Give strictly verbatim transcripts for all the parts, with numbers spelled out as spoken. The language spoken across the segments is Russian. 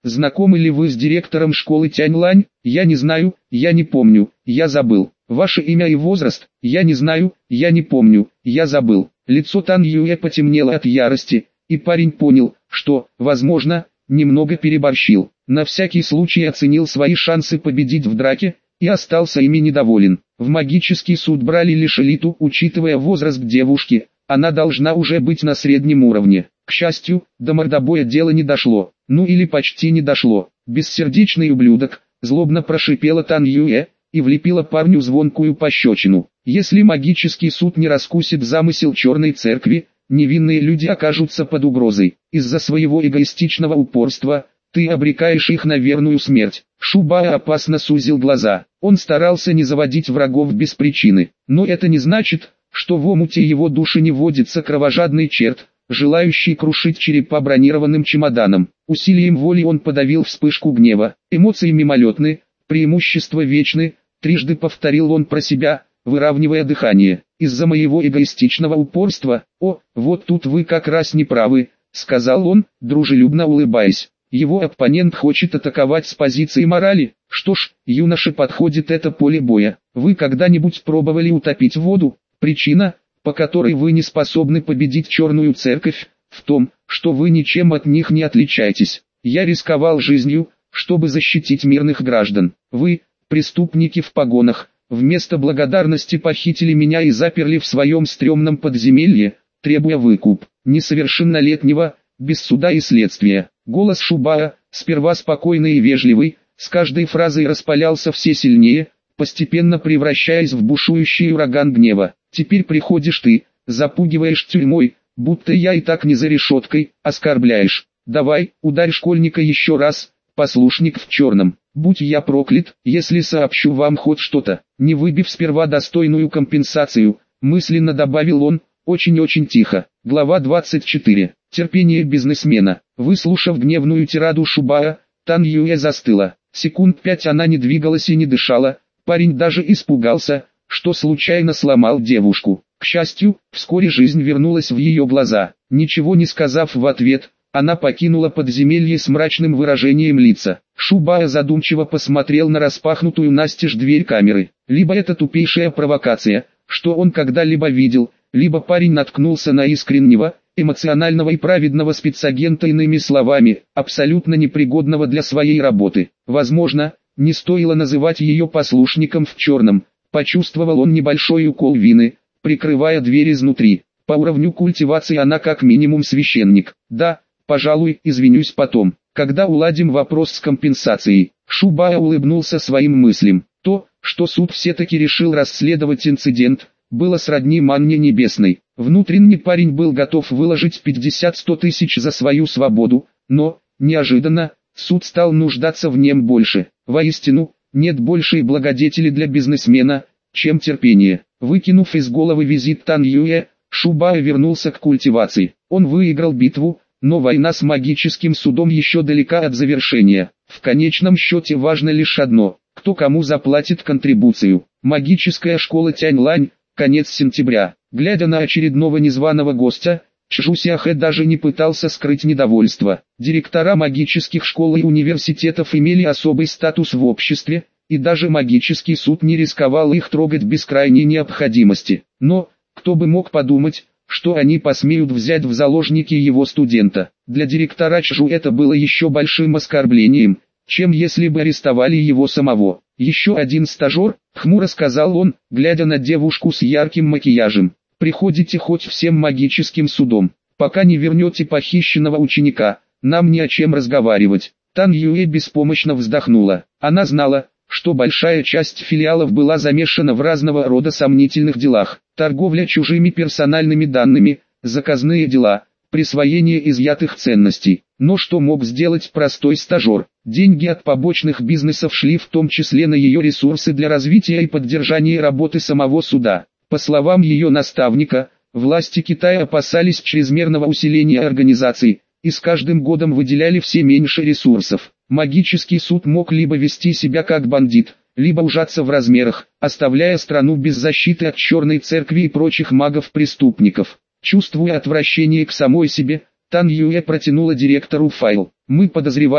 Знакомы ли вы с директором школы Тяньлань? Я не знаю, я не помню, я забыл. Ваше имя и возраст? Я не знаю, я не помню, я забыл. Лицо Тан Юэ потемнело от ярости, и парень понял, что, возможно, немного переборщил. На всякий случай оценил свои шансы победить в драке, и остался ими недоволен. В магический суд брали лишь элиту, учитывая возраст девушки, она должна уже быть на среднем уровне. К счастью, до мордобоя дело не дошло, ну или почти не дошло. Бессердечный ублюдок, злобно прошипела Тан Юэ, и влепила парню звонкую пощечину. Если магический суд не раскусит замысел черной церкви, невинные люди окажутся под угрозой. Из-за своего эгоистичного упорства, ты обрекаешь их на верную смерть. Шубао опасно сузил глаза. Он старался не заводить врагов без причины. Но это не значит, что в омуте его души не водится кровожадный черт, желающий крушить черепа бронированным чемоданом. Усилием воли он подавил вспышку гнева. Эмоции мимолетны, преимущества вечны, трижды повторил он про себя, выравнивая дыхание. Из-за моего эгоистичного упорства, о, вот тут вы как раз не правы, сказал он, дружелюбно улыбаясь. Его оппонент хочет атаковать с позиции морали. Что ж, юноше подходит это поле боя. Вы когда-нибудь пробовали утопить воду? Причина, по которой вы не способны победить черную церковь, в том, что вы ничем от них не отличаетесь. Я рисковал жизнью, чтобы защитить мирных граждан. Вы, преступники в погонах, вместо благодарности похитили меня и заперли в своем стрёмном подземелье, требуя выкуп несовершеннолетнего, без суда и следствия. Голос Шубао, сперва спокойный и вежливый, с каждой фразой распалялся все сильнее, постепенно превращаясь в бушующий ураган гнева. Теперь приходишь ты, запугиваешь тюрьмой, будто я и так не за решеткой, оскорбляешь. Давай, ударь школьника еще раз, послушник в черном. Будь я проклят, если сообщу вам хоть что-то, не выбив сперва достойную компенсацию, мысленно добавил он, очень-очень тихо. Глава двадцать четыре. Терпение бизнесмена. Выслушав гневную тираду Шубао, Тан Юэ застыла. Секунд пять она не двигалась и не дышала, парень даже испугался, что случайно сломал девушку. К счастью, вскоре жизнь вернулась в ее глаза. Ничего не сказав в ответ, она покинула подземелье с мрачным выражением лица. Шубао задумчиво посмотрел на распахнутую настежь дверь камеры. Либо это тупейшая провокация, что он когда-либо видел, либо парень наткнулся на искреннего, эмоционального и праведного спецагента, иными словами, абсолютно непригодного для своей работы. Возможно, не стоило называть ее послушником в черном. Почувствовал он небольшой укол вины, прикрывая дверь изнутри. По уровню культивации она как минимум священник. Да, пожалуй, извинюсь потом, когда уладим вопрос с компенсацией. Шубао улыбнулся своим мыслям. То, что суд все-таки решил расследовать инцидент, было сродни манне небесной. Внутренне парень был готов выложить пятьдесят-сто тысяч за свою свободу, но, неожиданно, суд стал нуждаться в нем больше. Воистину, нет большей благодетели для бизнесмена, чем терпение. Выкинув из головы визит Тан Юэ, Шубао вернулся к культивации. Он выиграл битву, но война с магическим судом еще далека от завершения. В конечном счете важно лишь одно: кто кому заплатит контрибуцию. Магическая школа Тяньлань, конец сентября. Глядя на очередного незваного гостя, Чжу Сяхэ даже не пытался скрыть недовольство. Директора магических школ и университетов имели особый статус в обществе, и даже магический суд не рисковал их трогать без крайней необходимости. Но, кто бы мог подумать, что они посмеют взять в заложники его студента. Для директора Чжу это было еще большим оскорблением, чем если бы арестовали его самого. «Еще один стажер», — хмуро сказал он, глядя на девушку с ярким макияжем. «Приходите хоть всем магическим судом, пока не вернете похищенного ученика, нам не о чем разговаривать». Тан Юэ беспомощно вздохнула. Она знала, что большая часть филиалов была замешана в разного рода сомнительных делах. Торговля чужими персональными данными, заказные дела, присвоение изъятых ценностей. Но что мог сделать простой стажер? Деньги от побочных бизнесов шли в том числе на ее ресурсы для развития и поддержания работы самого суда. По словам ее наставника, власти Китая опасались чрезмерного усиления организаций, и с каждым годом выделяли все меньше ресурсов. Магический суд мог либо вести себя как бандит, либо ужаться в размерах, оставляя страну без защиты от черной церкви и прочих магов-преступников. Чувствуя отвращение к самой себе, Тан Юэ протянула директору файл. «Мы подозреваем,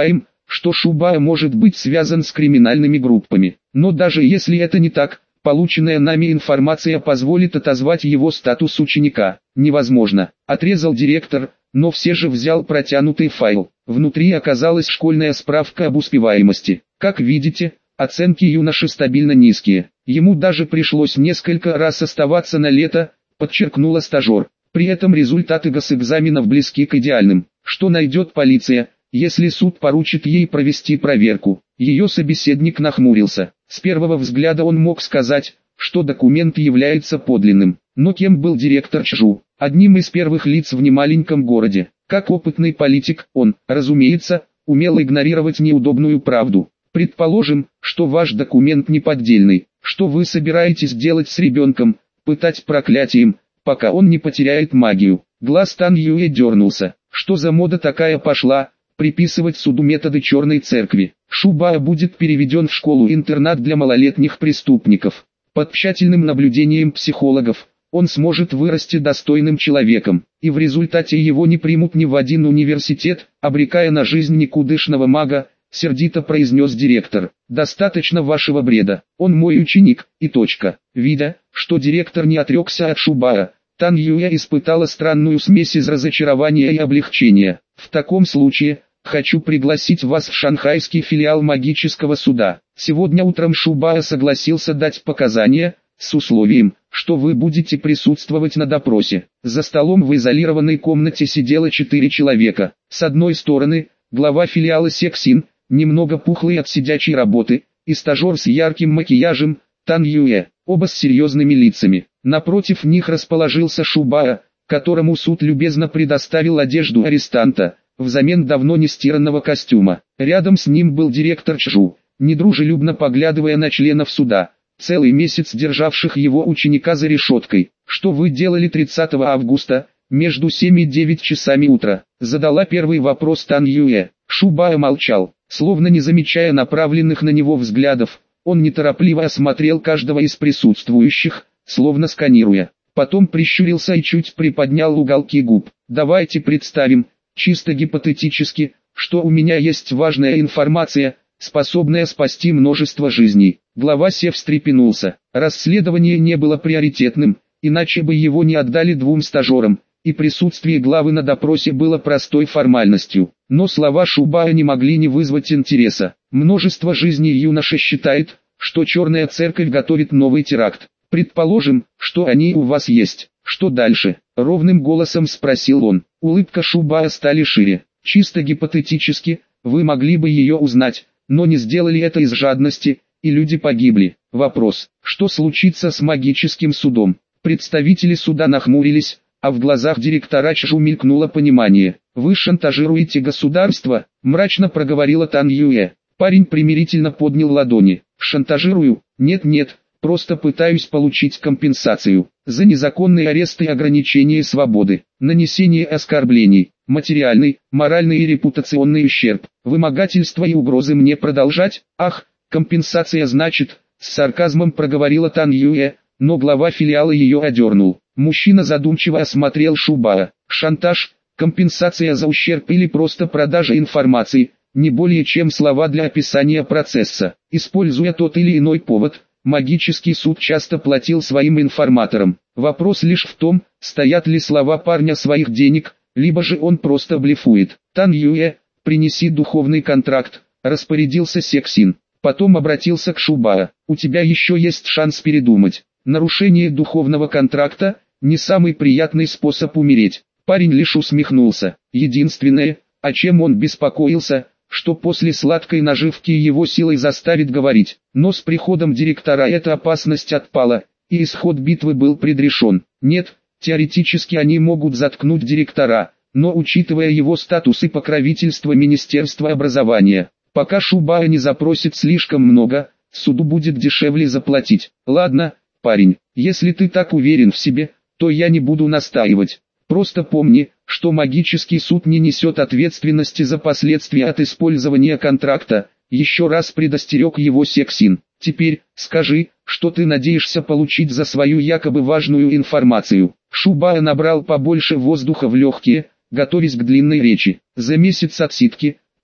что Шубая может быть связан с криминальными группами. Но даже если это не так, полученная нами информация позволит отозвать его статус ученика. Невозможно, отрезал директор, но все же взял протянутый файл. Внутри оказалась школьная справка об успеваемости. Как видите, оценки юноши стабильно низкие. Ему даже пришлось несколько раз оставаться на лето, подчеркнула стажер. При этом результаты госэкзаменов близки к идеальным. Что найдет полиция, если суд поручит ей провести проверку? Ее собеседник нахмурился. С первого взгляда он мог сказать, что документ является подлинным. Но кем был директор ЧЖУ? Одним из первых лиц в немаленьком городе. Как опытный политик, он, разумеется, умел игнорировать неудобную правду. Предположим, что ваш документ не поддельный. Что вы собираетесь делать с ребенком? Пытать проклятием, пока он не потеряет магию. Глаз Тан Юэ дернулся. Что за мода такая пошла? Приписывать суду методы черной церкви. Шубая будет переведен в школу-интернат для малолетних преступников. Под тщательным наблюдением психологов, он сможет вырасти достойным человеком, и в результате его не примут ни в один университет, обрекая на жизнь никудышного мага, сердито произнес директор. Достаточно вашего бреда, он мой ученик, и точка. Видя, что директор не отрекся от Шубая, Тан Юэ испытала странную смесь из разочарования и облегчения. В таком случае, хочу пригласить вас в шанхайский филиал магического суда. Сегодня утром Шубая согласился дать показания, с условием, что вы будете присутствовать на допросе. За столом в изолированной комнате сидело четыре человека. С одной стороны, глава филиала Сексин, немного пухлый от сидячей работы, и стажер с ярким макияжем, Тан Юэ, оба с серьезными лицами. Напротив них расположился Шубая, которому суд любезно предоставил одежду арестанта, взамен давно не стиранного костюма. Рядом с ним был директор ЧЖУ, недружелюбно поглядывая на членов суда, целый месяц державших его ученика за решеткой. «Что вы делали тридцатого августа, между семь и девять часами утра?» Задала первый вопрос Тан Юэ. Шубая молчал, словно не замечая направленных на него взглядов. Он неторопливо осмотрел каждого из присутствующих, словно сканируя. Потом прищурился и чуть приподнял уголки губ. «Давайте представим, чисто гипотетически, что у меня есть важная информация, способная спасти множество жизней». Глава Се встрепенулся. Расследование не было приоритетным, иначе бы его не отдали двум стажерам, и присутствие главы на допросе было простой формальностью. Но слова Шубая не могли не вызвать интереса. Множество жизней юноша считает, что Черная Церковь готовит новый теракт. Предположим, что они у вас есть. Что дальше? Ровным голосом спросил он. Улыбка Шубая стали шире. Чисто гипотетически, вы могли бы ее узнать, но не сделали это из жадности, и люди погибли. Вопрос, что случится с магическим судом? Представители суда нахмурились, а в глазах директора ЧЖУ мелькнуло понимание. Вы шантажируете государство, мрачно проговорила Тан Юэ. Парень примирительно поднял ладони. Шантажирую? Нет-нет, просто пытаюсь получить компенсацию за незаконный арест и ограничение свободы, нанесение оскорблений, материальный, моральный и репутационный ущерб, вымогательство и угрозы мне продолжать. Ах, компенсация значит, с сарказмом проговорила Тан Юэ, но глава филиала ее одернул. Мужчина задумчиво осмотрел Шубая. Шантаж, компенсация за ущерб или просто продажа информации, не более чем слова для описания процесса. Используя тот или иной повод, магический суд часто платил своим информаторам. Вопрос лишь в том, стоят ли слова парня своих денег, либо же он просто блефует. Тан Юэ, принеси духовный контракт, распорядился Сексин. Потом обратился к Шубая. У тебя еще есть шанс передумать. Нарушение духовного контракта – не самый приятный способ умереть. Парень лишь усмехнулся. Единственное, о чем он беспокоился, что после сладкой наживки его силой заставит говорить. Но с приходом директора эта опасность отпала, и исход битвы был предрешен. Нет, теоретически они могут заткнуть директора, но учитывая его статус и покровительство Министерства образования, пока Шубая не запросит слишком много, суду будет дешевле заплатить. Ладно, парень, если ты так уверен в себе, то я не буду настаивать. Просто помни, что магический суд не несет ответственности за последствия от использования контракта, еще раз предостерег его Сексин. Теперь, скажи, что ты надеешься получить за свою якобы важную информацию. Шубая набрал побольше воздуха в легкие, готовясь к длинной речи. За месяц отсидки,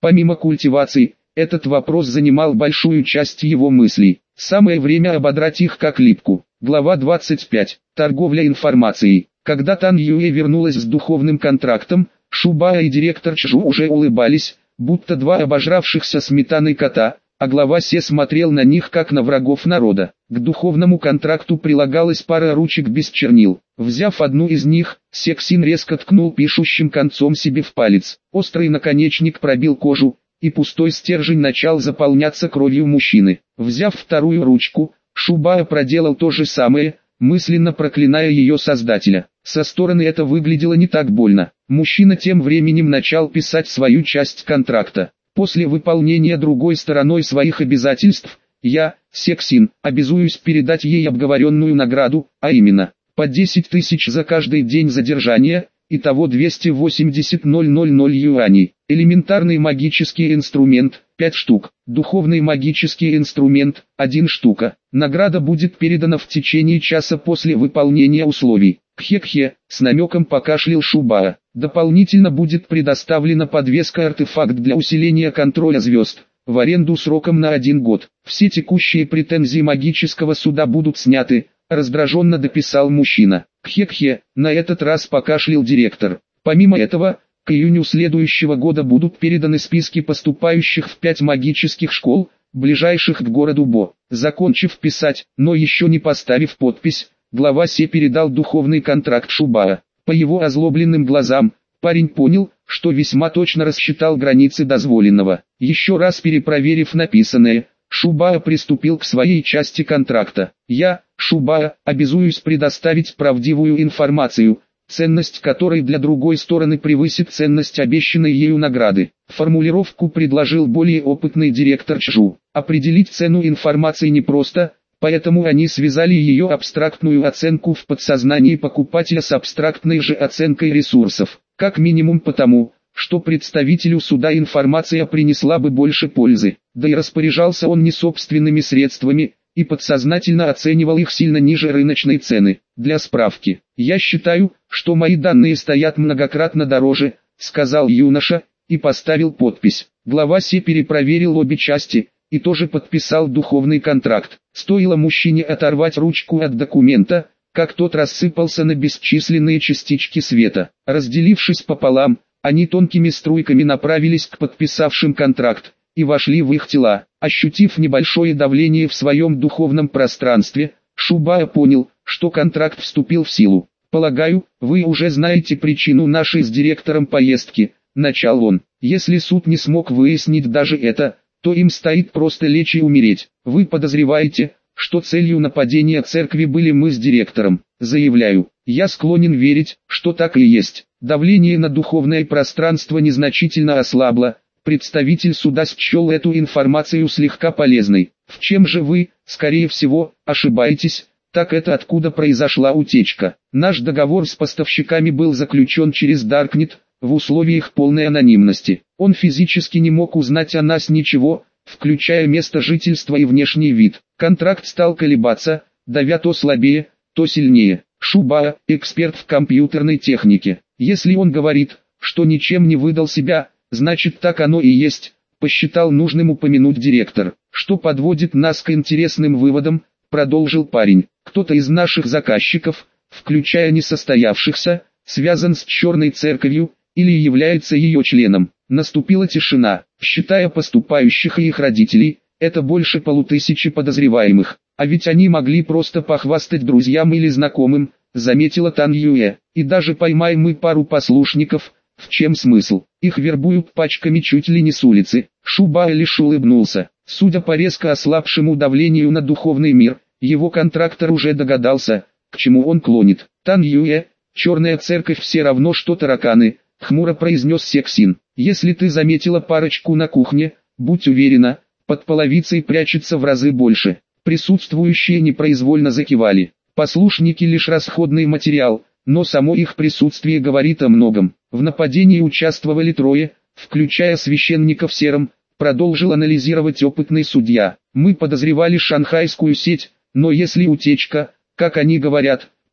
Помимо культивации, этот вопрос занимал большую часть его мыслей. Самое время ободрать их как липку. Глава двадцать пять. Торговля информацией. Когда Тан Юэ вернулась с духовным контрактом, Шубая и директор Чжу уже улыбались, будто два обожравшихся сметаны кота, а глава Се смотрел на них как на врагов народа. К духовному контракту прилагалась пара ручек без чернил. Взяв одну из них, Сексин резко ткнул пишущим концом себе в палец. Острый наконечник пробил кожу, и пустой стержень начал заполняться кровью мужчины. Взяв вторую ручку, Шубая проделал то же самое, мысленно проклиная ее создателя. Со стороны это выглядело не так больно. Мужчина тем временем начал писать свою часть контракта. После выполнения другой стороной своих обязательств, я, Сексин, обязуюсь передать ей обговоренную награду, а именно, по десять тысяч за каждый день задержания, итого двести восемьдесят тысяч юаней. Элементарный магический инструмент, пять штук. Духовный магический инструмент, одна штука. Награда будет передана в течение часа после выполнения условий. Кхе-кхе, с намеком покашлял Шубая. Дополнительно будет предоставлена подвеска-артефакт для усиления контроля звезд, в аренду сроком на один год. Все текущие претензии магического суда будут сняты, раздраженно дописал мужчина. Кхе-кхе, на этот раз покашлял директор. Помимо этого, к июню следующего года будут переданы списки поступающих в пять магических школ, ближайших к городу Бо. Закончив писать, но еще не поставив подпись, глава Се передал духовный контракт Шубая. По его озлобленным глазам, парень понял, что весьма точно рассчитал границы дозволенного. Еще раз перепроверив написанное, Шубая приступил к своей части контракта. Я, Шубая, обязуюсь предоставить правдивую информацию, ценность которой для другой стороны превысит ценность обещанной ею награды. Формулировку предложил более опытный директор Чжу. Определить цену информации непросто, поэтому они связали ее абстрактную оценку в подсознании покупателя с абстрактной же оценкой ресурсов. Как минимум потому, что представителю суда информация принесла бы больше пользы, да и распоряжался он не собственными средствами, и подсознательно оценивал их сильно ниже рыночной цены. Для справки, я считаю, что мои данные стоят многократно дороже, сказал юноша, и поставил подпись. Глава Се перепроверил обе части, и тоже подписал духовный контракт. Стоило мужчине оторвать ручку от документа, как тот рассыпался на бесчисленные частички света. Разделившись пополам, они тонкими струйками направились к подписавшим контракт, и вошли в их тела. Ощутив небольшое давление в своем духовном пространстве, Шубая понял, что контракт вступил в силу. «Полагаю, вы уже знаете причину нашей с директором поездки», — начал он. «Если суд не смог выяснить даже это, то им стоит просто лечь и умереть. Вы подозреваете, что целью нападения церкви были мы с директором. Заявляю, я склонен верить, что так и есть. Давление на духовное пространство незначительно ослабло. Представитель суда счел эту информацию слегка полезной. В чем же вы, скорее всего, ошибаетесь? Так это откуда произошла утечка? Наш договор с поставщиками был заключен через Darknet, в условиях полной анонимности. Он физически не мог узнать о нас ничего, включая место жительства и внешний вид. Контракт стал колебаться, давя то слабее, то сильнее. Шубая, эксперт в компьютерной технике. Если он говорит, что ничем не выдал себя, значит так оно и есть, посчитал нужным упомянуть директор. Что подводит нас к интересным выводам, продолжил парень. Кто-то из наших заказчиков, включая несостоявшихся, связан с Черной Церковью, или является ее членом. Наступила тишина, считая поступающих и их родителей, это больше полутысячи подозреваемых. А ведь они могли просто похвастать друзьям или знакомым, заметила Тан Юэ. И даже поймаем мы пару послушников, в чем смысл? Их вербуют пачками чуть ли не с улицы. Шубая лишь улыбнулся. Судя по резко ослабшему давлению на духовный мир, его контрактор уже догадался, к чему он клонит. Тан Юэ, Черная Церковь все равно что тараканы, хмуро произнес Сексин. Если ты заметила парочку на кухне, будь уверена, под половицей прячется в разы больше. Присутствующие непроизвольно закивали. Послушники лишь расходный материал, но само их присутствие говорит о многом. В нападении участвовали трое, включая священника в сером, продолжил анализировать опытный судья. Мы подозревали шанхайскую сеть, но если утечка, как они говорят,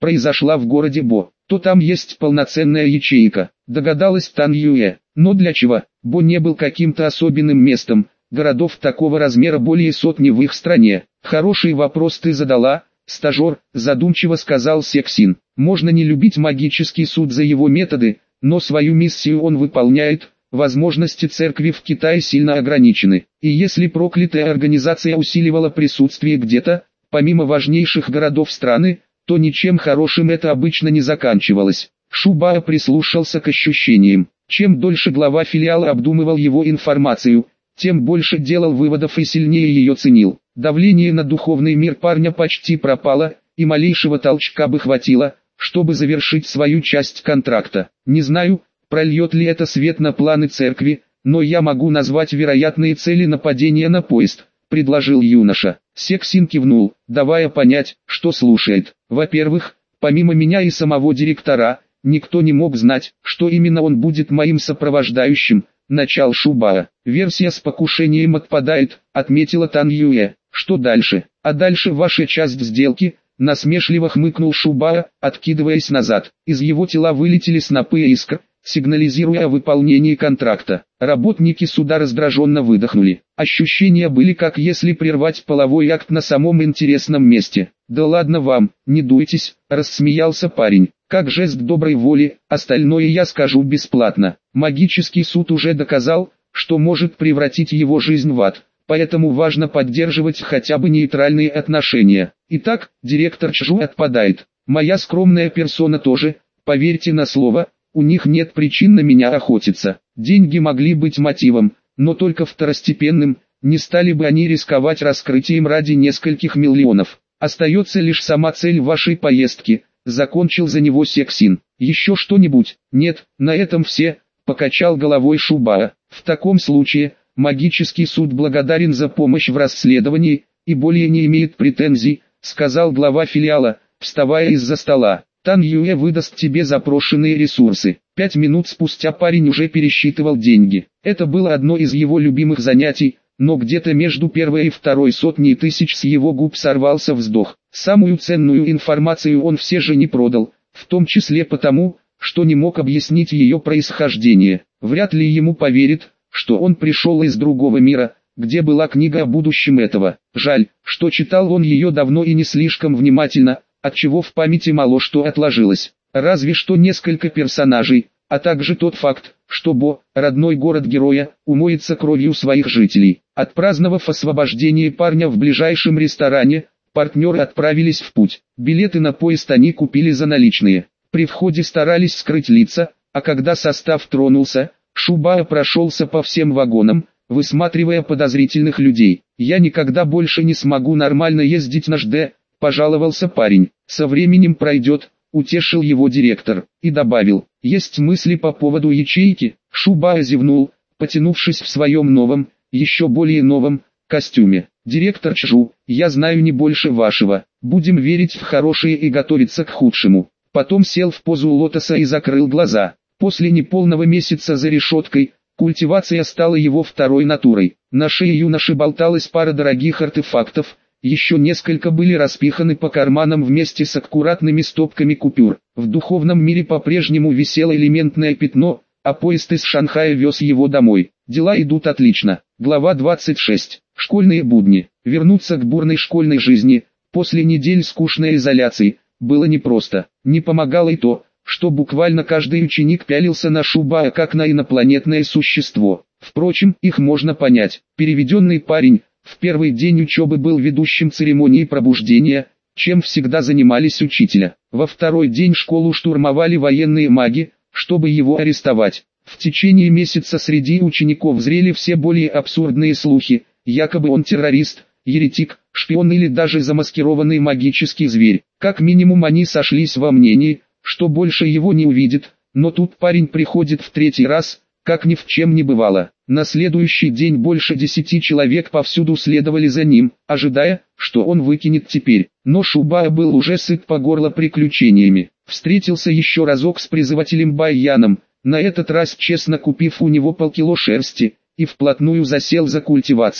произошла в городе Бо, то там есть полноценная ячейка, догадалась Тан Юэ. Но для чего? Бо не был каким-то особенным местом, городов такого размера более сотни в их стране. Хороший вопрос ты задала, стажер, задумчиво сказал Сексин. Можно не любить магический суд за его методы, но свою миссию он выполняет. Возможности церкви в Китае сильно ограничены, и если проклятая организация усиливала присутствие где-то, помимо важнейших городов страны, то ничем хорошим это обычно не заканчивалось. Шубао прислушался к ощущениям. Чем дольше глава филиала обдумывал его информацию, тем больше делал выводов и сильнее ее ценил. Давление на духовный мир парня почти пропало, и малейшего толчка бы хватило, чтобы завершить свою часть контракта. Не знаю, прольет ли это свет на планы церкви, но я могу назвать вероятные цели нападения на поезд, предложил юноша. Сексин кивнул, давая понять, что слушает. Во-первых, помимо меня и самого директора, никто не мог знать, что именно он будет моим сопровождающим, начал Шубао. Версия с покушением отпадает, отметила Тан Юэ. Что дальше? А дальше ваша часть сделки, насмешливо хмыкнул Шубао, откидываясь назад. Из его тела вылетели снопы искр, сигнализируя о выполнении контракта. Работники суда раздраженно выдохнули. Ощущения были как если прервать половой акт на самом интересном месте. «Да ладно вам, не дуйтесь», – рассмеялся парень. «Как жест доброй воли, остальное я скажу бесплатно. Магический суд уже доказал, что может превратить его жизнь в ад, поэтому важно поддерживать хотя бы нейтральные отношения. Итак, директор Чжу отпадает. Моя скромная персона тоже, поверьте на слово, у них нет причин на меня охотиться. Деньги могли быть мотивом, но только второстепенным, не стали бы они рисковать раскрытием ради нескольких миллионов. Остается лишь сама цель вашей поездки», — закончил за него Сексин. «Еще что-нибудь?» «Нет, на этом все», — покачал головой Шубао. «В таком случае, магический суд благодарен за помощь в расследовании, и более не имеет претензий», — сказал глава филиала, вставая из-за стола. «Тан Юэ выдаст тебе запрошенные ресурсы». Пять минут спустя парень уже пересчитывал деньги. Это было одно из его любимых занятий, но где-то между первой и второй сотней тысяч с его губ сорвался вздох. Самую ценную информацию он все же не продал, в том числе потому, что не мог объяснить ее происхождение. Вряд ли ему поверит, что он пришел из другого мира, где была книга о будущем этого. Жаль, что читал он ее давно и не слишком внимательно, отчего в памяти мало что отложилось. Разве что несколько персонажей, а также тот факт, что Бо, родной город героя, умоется кровью своих жителей. Отпраздновав освобождение парня в ближайшем ресторане, партнеры отправились в путь. Билеты на поезд они купили за наличные. При входе старались скрыть лица, а когда состав тронулся, Шубао прошелся по всем вагонам, высматривая подозрительных людей. «Я никогда больше не смогу нормально ездить на ЖД», — пожаловался парень. «Со временем пройдет», — утешил его директор, и добавил: «Есть мысли по поводу ячейки?» Шубао зевнул, потянувшись в своем новом, еще более новом, костюме. «Директор Чжу, я знаю не больше вашего, будем верить в хорошее и готовиться к худшему». Потом сел в позу лотоса и закрыл глаза. После неполного месяца за решеткой, культивация стала его второй натурой. На шее юноши болталась пара дорогих артефактов, еще несколько были распиханы по карманам вместе с аккуратными стопками купюр. В духовном мире по-прежнему висело элементное пятно, а поезд из Шанхая вез его домой. Дела идут отлично. Глава двадцать шесть. Школьные будни. Вернуться к бурной школьной жизни, после недель скучной изоляции, было непросто. Не помогало и то, что буквально каждый ученик пялился на Шубао как на инопланетное существо. Впрочем, их можно понять. Переведенный парень в первый день учебы был ведущим церемонии пробуждения, чем всегда занимались учителя. Во второй день школу штурмовали военные маги, чтобы его арестовать. В течение месяца среди учеников зрели все более абсурдные слухи, якобы он террорист, еретик, шпион или даже замаскированный магический зверь. Как минимум они сошлись во мнении, что больше его не увидят, но тут парень приходит в третий раз, как ни в чем не бывало. На следующий день больше десяти человек повсюду следовали за ним, ожидая, что он выкинет теперь. Но Шубао был уже сыт по горло приключениями. Встретился еще разок с призывателем Байяном, на этот раз честно купив у него полкило шерсти, и вплотную засел за культивацию.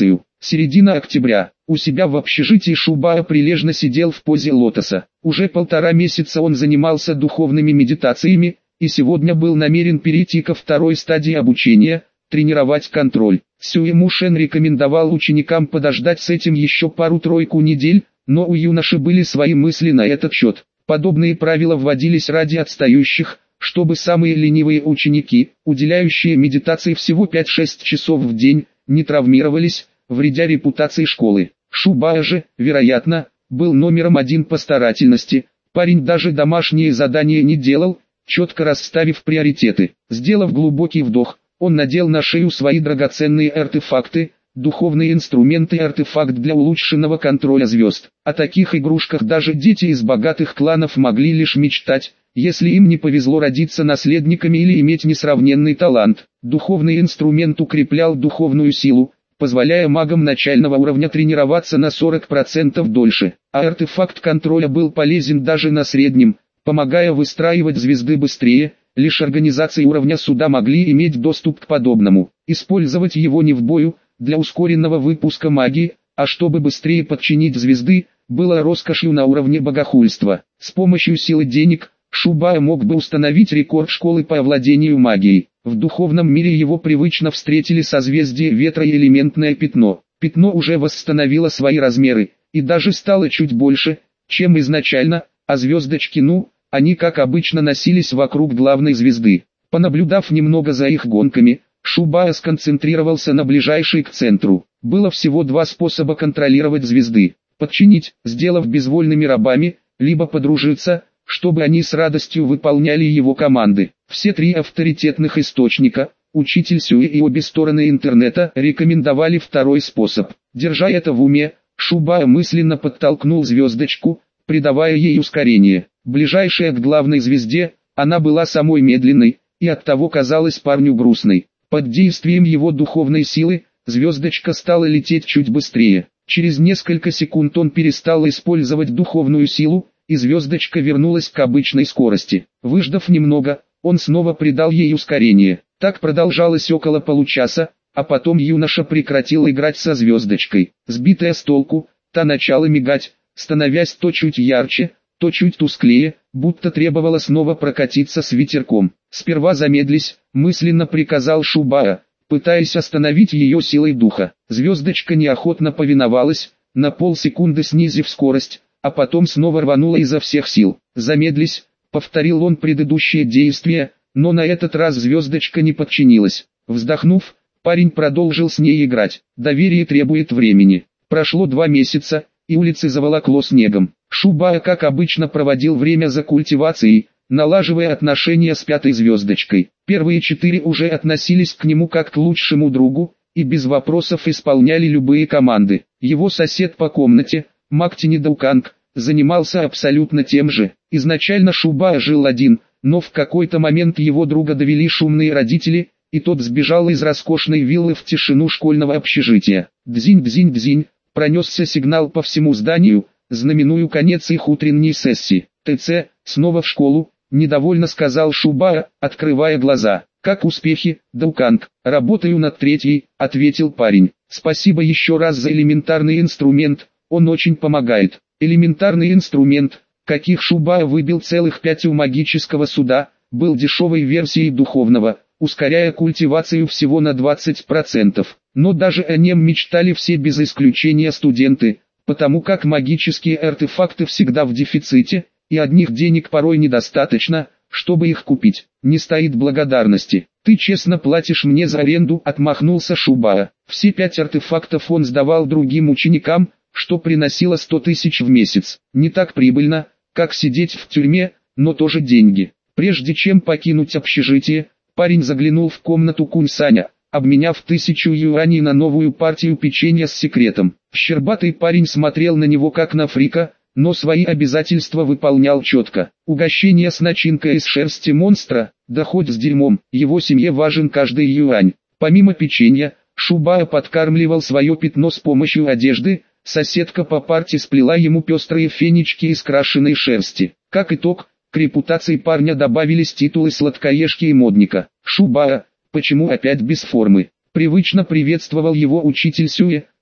Середина октября. У себя в общежитии Шубая прилежно сидел в позе лотоса. Уже полтора месяца он занимался духовными медитациями, и сегодня был намерен перейти ко второй стадии обучения – тренировать контроль. Сюэ Мушен рекомендовал ученикам подождать с этим еще пару-тройку недель, но у юноши были свои мысли на этот счет. Подобные правила вводились ради отстающих, чтобы самые ленивые ученики, уделяющие медитации всего пять-шесть часов в день, не травмировались, вредя репутации школы. Шубая же, вероятно, был номером один по старательности. Парень даже домашние задания не делал, четко расставив приоритеты. Сделав глубокий вдох, он надел на шею свои драгоценные артефакты, духовные инструменты и артефакт для улучшенного контроля звезд. О таких игрушках даже дети из богатых кланов могли лишь мечтать, если им не повезло родиться наследниками или иметь несравненный талант. Духовный инструмент укреплял духовную силу, позволяя магам начального уровня тренироваться на сорок процентов дольше, а артефакт контроля был полезен даже на среднем, помогая выстраивать звезды быстрее. Лишь организации уровня суда могли иметь доступ к подобному. Использовать его не в бою, для ускоренного выпуска магии, а чтобы быстрее подчинить звезды, было роскошью на уровне богохульства. С помощью силы денег, Шубая мог бы установить рекорд школы по овладению магией. В духовном мире его привычно встретили созвездие ветра и элементное пятно. Пятно уже восстановило свои размеры, и даже стало чуть больше, чем изначально, а звездочки, ну, они как обычно носились вокруг главной звезды. Понаблюдав немного за их гонками, Шубая сконцентрировался на ближайшей к центру. Было всего два способа контролировать звезды: подчинить, сделав безвольными рабами, либо подружиться, чтобы они с радостью выполняли его команды. Все три авторитетных источника, учитель Сюэ и обе стороны интернета, рекомендовали второй способ. Держа это в уме, Шубая мысленно подтолкнул звездочку, придавая ей ускорение. Ближайшая к главной звезде, она была самой медленной, и оттого казалась парню грустной. Под действием его духовной силы, звездочка стала лететь чуть быстрее. Через несколько секунд он перестал использовать духовную силу, и звездочка вернулась к обычной скорости. Выждав немного, он снова придал ей ускорение. Так продолжалось около получаса, а потом юноша прекратил играть со звездочкой. Сбитая с толку, та начала мигать, становясь то чуть ярче, то чуть тусклее, будто требовала снова прокатиться с ветерком. «Сперва замедлись», — мысленно приказал Шубая, пытаясь остановить ее силой духа. Звездочка неохотно повиновалась, на полсекунды снизив скорость, а потом снова рванула изо всех сил. «Замедлись», — повторил он предыдущее действие, но на этот раз звездочка не подчинилась. Вздохнув, парень продолжил с ней играть. Доверие требует времени. Прошло два месяца, и улицы заволокло снегом. Шубая, как обычно, проводил время за культивацией, налаживая отношения с пятой звездочкой. Первые четыре уже относились к нему как к лучшему другу, и без вопросов исполняли любые команды. Его сосед по комнате, Мактини Дауканг, занимался абсолютно тем же. Изначально Шубая жил один, но в какой-то момент его друга довели шумные родители, и тот сбежал из роскошной виллы в тишину школьного общежития. Дзинь-дзинь-дзинь, пронесся сигнал по всему зданию, знаменуя конец их утренней сессии. «ТЦ, снова в школу», — недовольно сказал Шубая, открывая глаза. «Как успехи, Дауканг?» «Работаю над третьей», — ответил парень. «Спасибо еще раз за элементарный инструмент, он очень помогает». Элементарный инструмент, каких Шубая выбил целых пять у магического суда, был дешевой версией духовного, ускоряя культивацию всего на двадцать процентов. Но даже о нем мечтали все без исключения студенты, потому как магические артефакты всегда в дефиците, и одних денег порой недостаточно, чтобы их купить. «Не стоит благодарности. Ты честно платишь мне за аренду», — отмахнулся Шубая. Все пять артефактов он сдавал другим ученикам, что приносило сто тысяч в месяц. Не так прибыльно, как сидеть в тюрьме, но тоже деньги. Прежде чем покинуть общежитие, парень заглянул в комнату Кунь-Саня, обменяв тысячу юаней на новую партию печенья с секретом. Щербатый парень смотрел на него как на фрика, но свои обязательства выполнял четко. Угощение с начинкой из шерсти монстра, да хоть с дерьмом, его семье важен каждый юань. Помимо печенья, Шубая подкармливал свое пятно с помощью одежды. Соседка по парте сплела ему пестрые фенечки из крашеной шерсти. Как итог, к репутации парня добавились титулы сладкоежки и модника. «Шубая, почему опять без формы?» Привычно приветствовал его учитель Сюэ,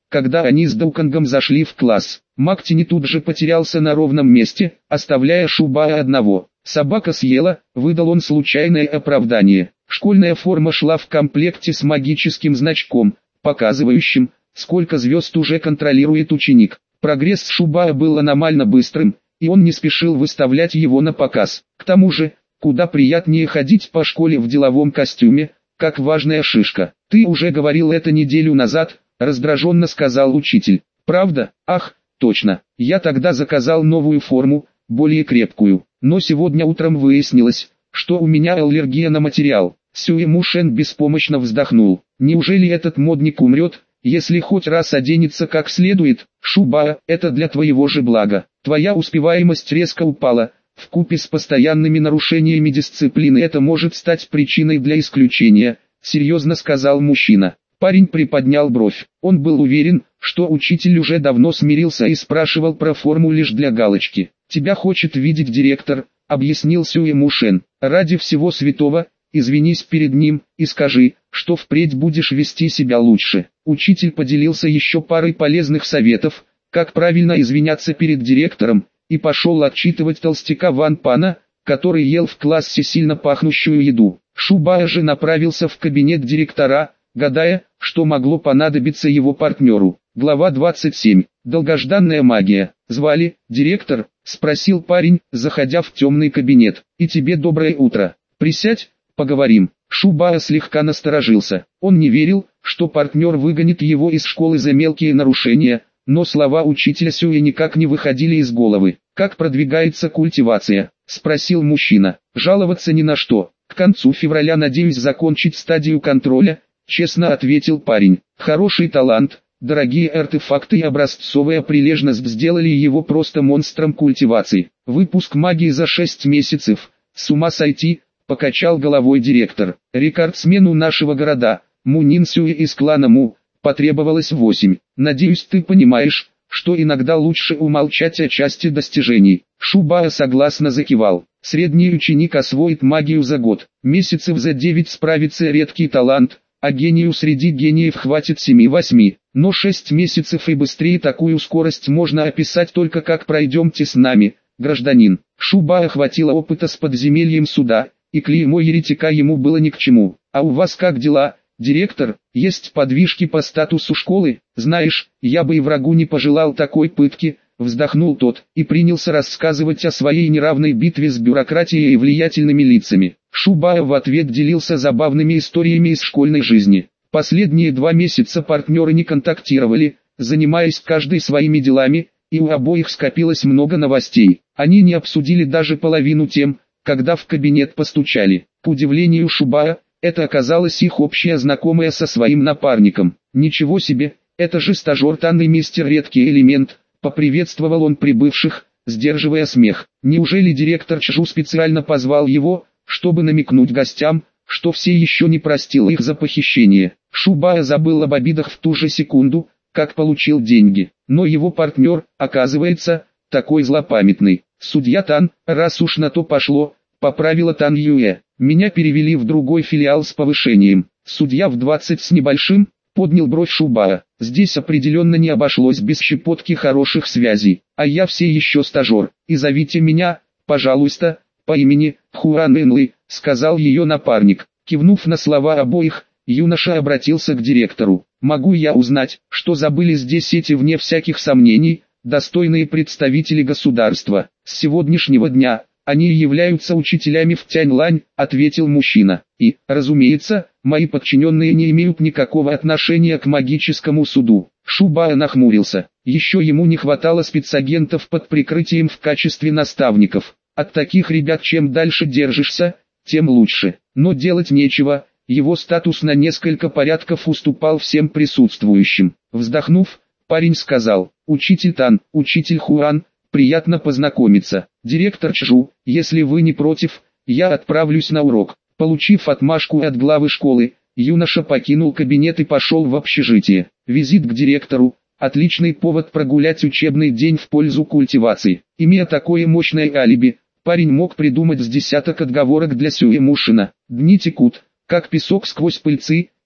Когда они с Даукангом зашли в класс, Мактини тут же потерялся на ровном месте, оставляя Шубая одного. «Собака съела», — выдал он случайное оправдание. Школьная форма шла в комплекте с магическим значком, показывающим, сколько звезд уже контролирует ученик. Прогресс Шубая был аномально быстрым, и он не спешил выставлять его на показ. К тому же, куда приятнее ходить по школе в деловом костюме, как важная шишка. «Ты уже говорил это неделю назад», — раздраженно сказал учитель. «Правда? Ах, точно. Я тогда заказал новую форму, более крепкую. Но сегодня утром выяснилось, что у меня аллергия на материал». Сюэ Мушен беспомощно вздохнул. «Неужели этот модник умрет, если хоть раз оденется как следует? Шубая, это для твоего же блага. Твоя успеваемость резко упала. Вкупе с постоянными нарушениями дисциплины это может стать причиной для исключения», — серьезно сказал мужчина. Парень приподнял бровь. Он был уверен, что учитель уже давно смирился и спрашивал про форму лишь для галочки. «Тебя хочет видеть директор», — объяснил Сюэ Мушен. «Ради всего святого, извинись перед ним и скажи, что впредь будешь вести себя лучше». Учитель поделился еще парой полезных советов, как правильно извиняться перед директором, и пошел отчитывать толстяка Ван Пана, который ел в классе сильно пахнущую еду. Шубая же направился в кабинет директора, гадая, что могло понадобиться его партнеру. Глава двадцать семь. Долгожданная магия. «Звали, директор?» — спросил парень, заходя в темный кабинет. «И тебе доброе утро. Присядь, поговорим». Шубая слегка насторожился. Он не верил, что партнер выгонит его из школы за мелкие нарушения, но слова учителя Сюэ никак не выходили из головы. «Как продвигается культивация?» — спросил мужчина. «Жаловаться ни на что. К концу февраля надеюсь закончить стадию контроля», — честно ответил парень. «Хороший талант, дорогие артефакты и образцовая прилежность сделали его просто монстром культивации. Выпуск магии за шесть месяцев. С ума сойти», — покачал головой директор. «Рекордсмену нашего города, Му Нин Сюэ из клана Му, потребовалось восемь. Надеюсь, ты понимаешь, что иногда лучше умолчать о части достижений». Шубая согласно закивал. Средний ученик освоит магию за год. Месяцев за девять справится редкий талант, а гению среди гениев хватит семи-восьми. Но шесть месяцев и быстрее такую скорость можно описать только как «пройдемте с нами, гражданин». Шубая хватило опыта с подземельем суда, и клеймо еретика ему было ни к чему. «А у вас как дела, директор? Есть подвижки по статусу школы?» «Знаешь, я бы и врагу не пожелал такой пытки», — вздохнул тот, и принялся рассказывать о своей неравной битве с бюрократией и влиятельными лицами. Шубая в ответ делился забавными историями из школьной жизни. Последние два месяца партнеры не контактировали, занимаясь каждый своими делами, и у обоих скопилось много новостей. Они не обсудили даже половину тем, когда в кабинет постучали. К удивлению Шубая, это оказалась их общая знакомая со своим напарником. «Ничего себе, это же стажер Тан и мистер редкий элемент», — поприветствовал он прибывших, сдерживая смех. Неужели директор Чжу специально позвал его, чтобы намекнуть гостям, что все еще не простил их за похищение? Шубая забыл об обидах в ту же секунду, как получил деньги. Но его партнер, оказывается, такой злопамятный. «Судья Тан, раз уж на то пошло», — поправила Тан Юэ. «Меня перевели в другой филиал с повышением». Судья в двадцать с небольшим, поднял бровь Шубая. «Здесь определенно не обошлось без щепотки хороших связей. А я все еще стажер. И зовите меня, пожалуйста, по имени Хуан Энлы», — сказал ее напарник. Кивнув на слова обоих, юноша обратился к директору. «Могу я узнать, что забыли здесь эти, вне всяких сомнений, достойные представители государства? С сегодняшнего дня они являются учителями в Тяньлань», — ответил мужчина. «И, разумеется, мои подчиненные не имеют никакого отношения к магическому суду». Шубая нахмурился. Еще ему не хватало спецагентов под прикрытием в качестве наставников. От таких ребят чем дальше держишься, тем лучше. Но делать нечего, его статус на несколько порядков уступал всем присутствующим. Вздохнув, парень сказал: «Учитель Тан, учитель Хуан, приятно познакомиться. Директор Чжу, если вы не против, я отправлюсь на урок». Получив отмашку от главы школы, юноша покинул кабинет и пошел в общежитие. Визит к директору – отличный повод прогулять учебный день в пользу культивации. Имея такое мощное алиби, парень мог придумать с десяток отговорок для Сюэ Мушена. Дни текут, как песок сквозь пыльцы,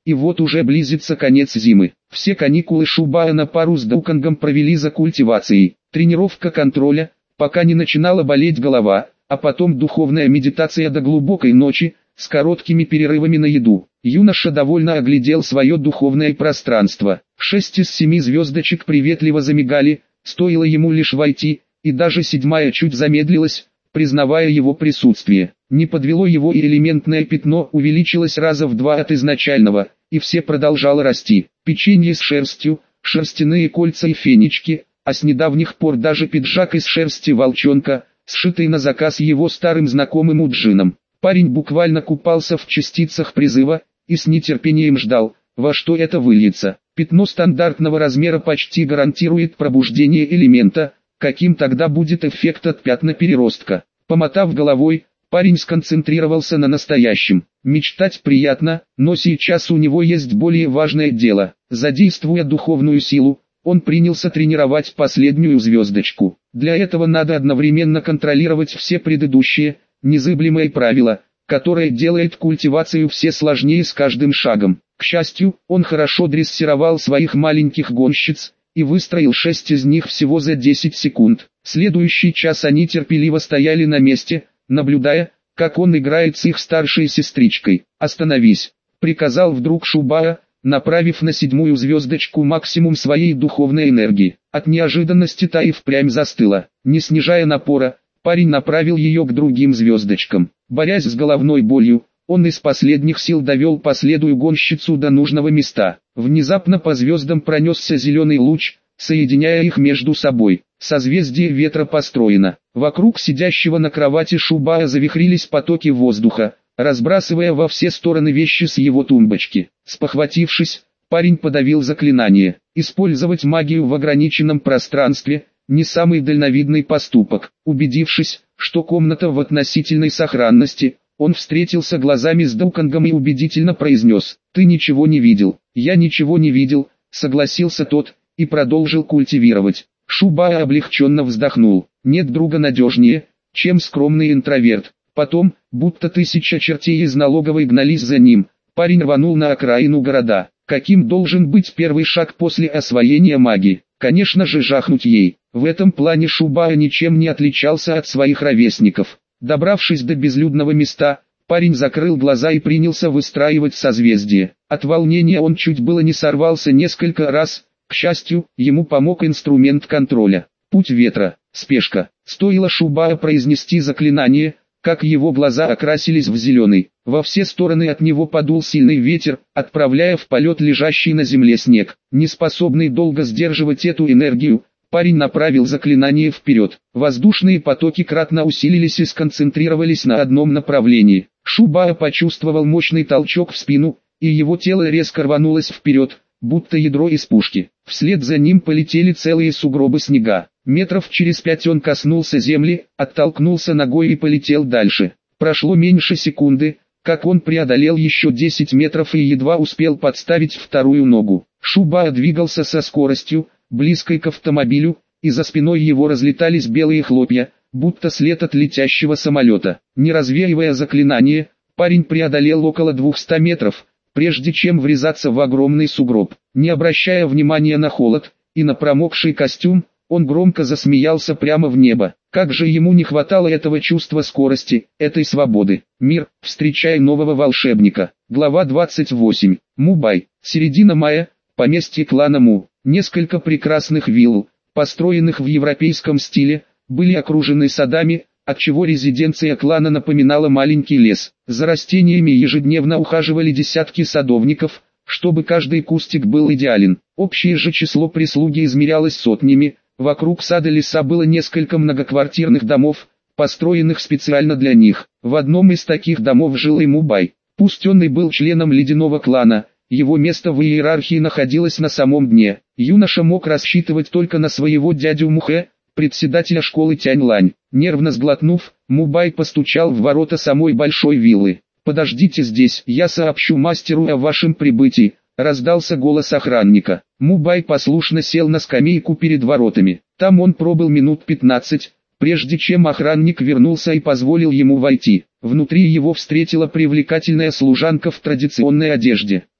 И вот уже близится конец зимы. Все каникулы Шубая на пару с Дукангом провели за культивацией. Тренировка контроля, пока не начинала болеть голова, а потом духовная медитация до глубокой ночи, с короткими перерывами на еду. Юноша довольно оглядел свое духовное пространство. Шесть из семи звездочек приветливо замигали, стоило ему лишь войти, и даже седьмая чуть замедлилась, признавая его присутствие. Не подвело его и элементное пятно увеличилось раза в два от изначального, и все продолжало расти. Печенье с шерстью, шерстяные кольца и фенечки, а с недавних пор даже пиджак из шерсти волчонка, сшитый на заказ его старым знакомым Уджином. Парень буквально купался в частицах призыва, и с нетерпением ждал, во что это выльется. Пятно стандартного размера почти гарантирует пробуждение элемента, каким тогда будет эффект от пятна переростка. Помотав головой, парень сконцентрировался на настоящем. Мечтать приятно, но сейчас у него есть более важное дело. Задействуя духовную силу, он принялся тренировать последнюю звездочку. Для этого надо одновременно контролировать все предыдущие, незыблемые правила, которое делает культивацию все сложнее с каждым шагом. К счастью, он хорошо дрессировал своих маленьких гонщиц, и выстроил шесть из них всего за десять секунд. Следующий час они терпеливо стояли на месте, наблюдая, как он играет с их старшей сестричкой. «Остановись», — приказал вдруг Шубая, направив на седьмую звездочку максимум своей духовной энергии. От неожиданности та и впрямь застыла. Не снижая напора, парень направил ее к другим звездочкам. Борясь с головной болью, он из последних сил довел последнюю гонщицу до нужного места. Внезапно по звездам пронесся зеленый луч, соединяя их между собой. Созвездие ветра построено. Вокруг сидящего на кровати Шубая завихрились потоки воздуха, разбрасывая во все стороны вещи с его тумбочки. Спохватившись, парень подавил заклинание. Использовать магию в ограниченном пространстве – не самый дальновидный поступок. Убедившись, что комната в относительной сохранности, он встретился глазами с Дукангом и убедительно произнес: «Ты ничего не видел». «Я ничего не видел», — согласился тот, и продолжил культивировать. Шубая облегченно вздохнул. «Нет друга надежнее, чем скромный интроверт». Потом, будто тысяча чертей из налоговой гнались за ним, парень рванул на окраину города. Каким должен быть первый шаг после освоения магии? Конечно же, жахнуть ей. В этом плане Шубая ничем не отличался от своих ровесников. Добравшись до безлюдного места, парень закрыл глаза и принялся выстраивать созвездие. От волнения он чуть было не сорвался несколько раз. К счастью, ему помог инструмент контроля. Путь ветра, спешка. Стоило Шубая произнести заклинание, как его глаза окрасились в зеленый. Во все стороны от него подул сильный ветер, отправляя в полет лежащий на земле снег. Неспособный долго сдерживать эту энергию, парень направил заклинание вперед. Воздушные потоки кратно усилились и сконцентрировались на одном направлении. Шубая почувствовал мощный толчок в спину, и его тело резко рванулось вперед, будто ядро из пушки. Вслед за ним полетели целые сугробы снега. Метров через пять он коснулся земли, оттолкнулся ногой и полетел дальше. Прошло меньше секунды, как он преодолел еще десять метров и едва успел подставить вторую ногу. Шубая двигался со скоростью, близкой к автомобилю, и за спиной его разлетались белые хлопья, будто след от летящего самолета. Не развеивая заклинание, парень преодолел около двухсот метров, прежде чем врезаться в огромный сугроб. Не обращая внимания на холод и на промокший костюм, он громко засмеялся прямо в небо. Как же ему не хватало этого чувства скорости, этой свободы. Мир, встречай нового волшебника. Глава двадцать восемь. Мубай. Середина мая. Поместье клана Му. Несколько прекрасных вилл, построенных в европейском стиле, были окружены садами, отчего резиденция клана напоминала маленький лес. За растениями ежедневно ухаживали десятки садовников, чтобы каждый кустик был идеален. Общее же число прислуги измерялось сотнями. Вокруг сада леса было несколько многоквартирных домов, построенных специально для них. В одном из таких домов жил и Мубай. Пусть он и был членом ледяного клана, его место в иерархии находилось на самом дне. Юноша мог рассчитывать только на своего дядю Мухэ, председателя школы Тяньлань. Нервно сглотнув, Мубай постучал в ворота самой большой виллы. «Подождите здесь, я сообщу мастеру о вашем прибытии», — раздался голос охранника. Мубай послушно сел на скамейку перед воротами. Там он пробыл минут пятнадцать, прежде чем охранник вернулся и позволил ему войти. Внутри его встретила привлекательная служанка в традиционной одежде.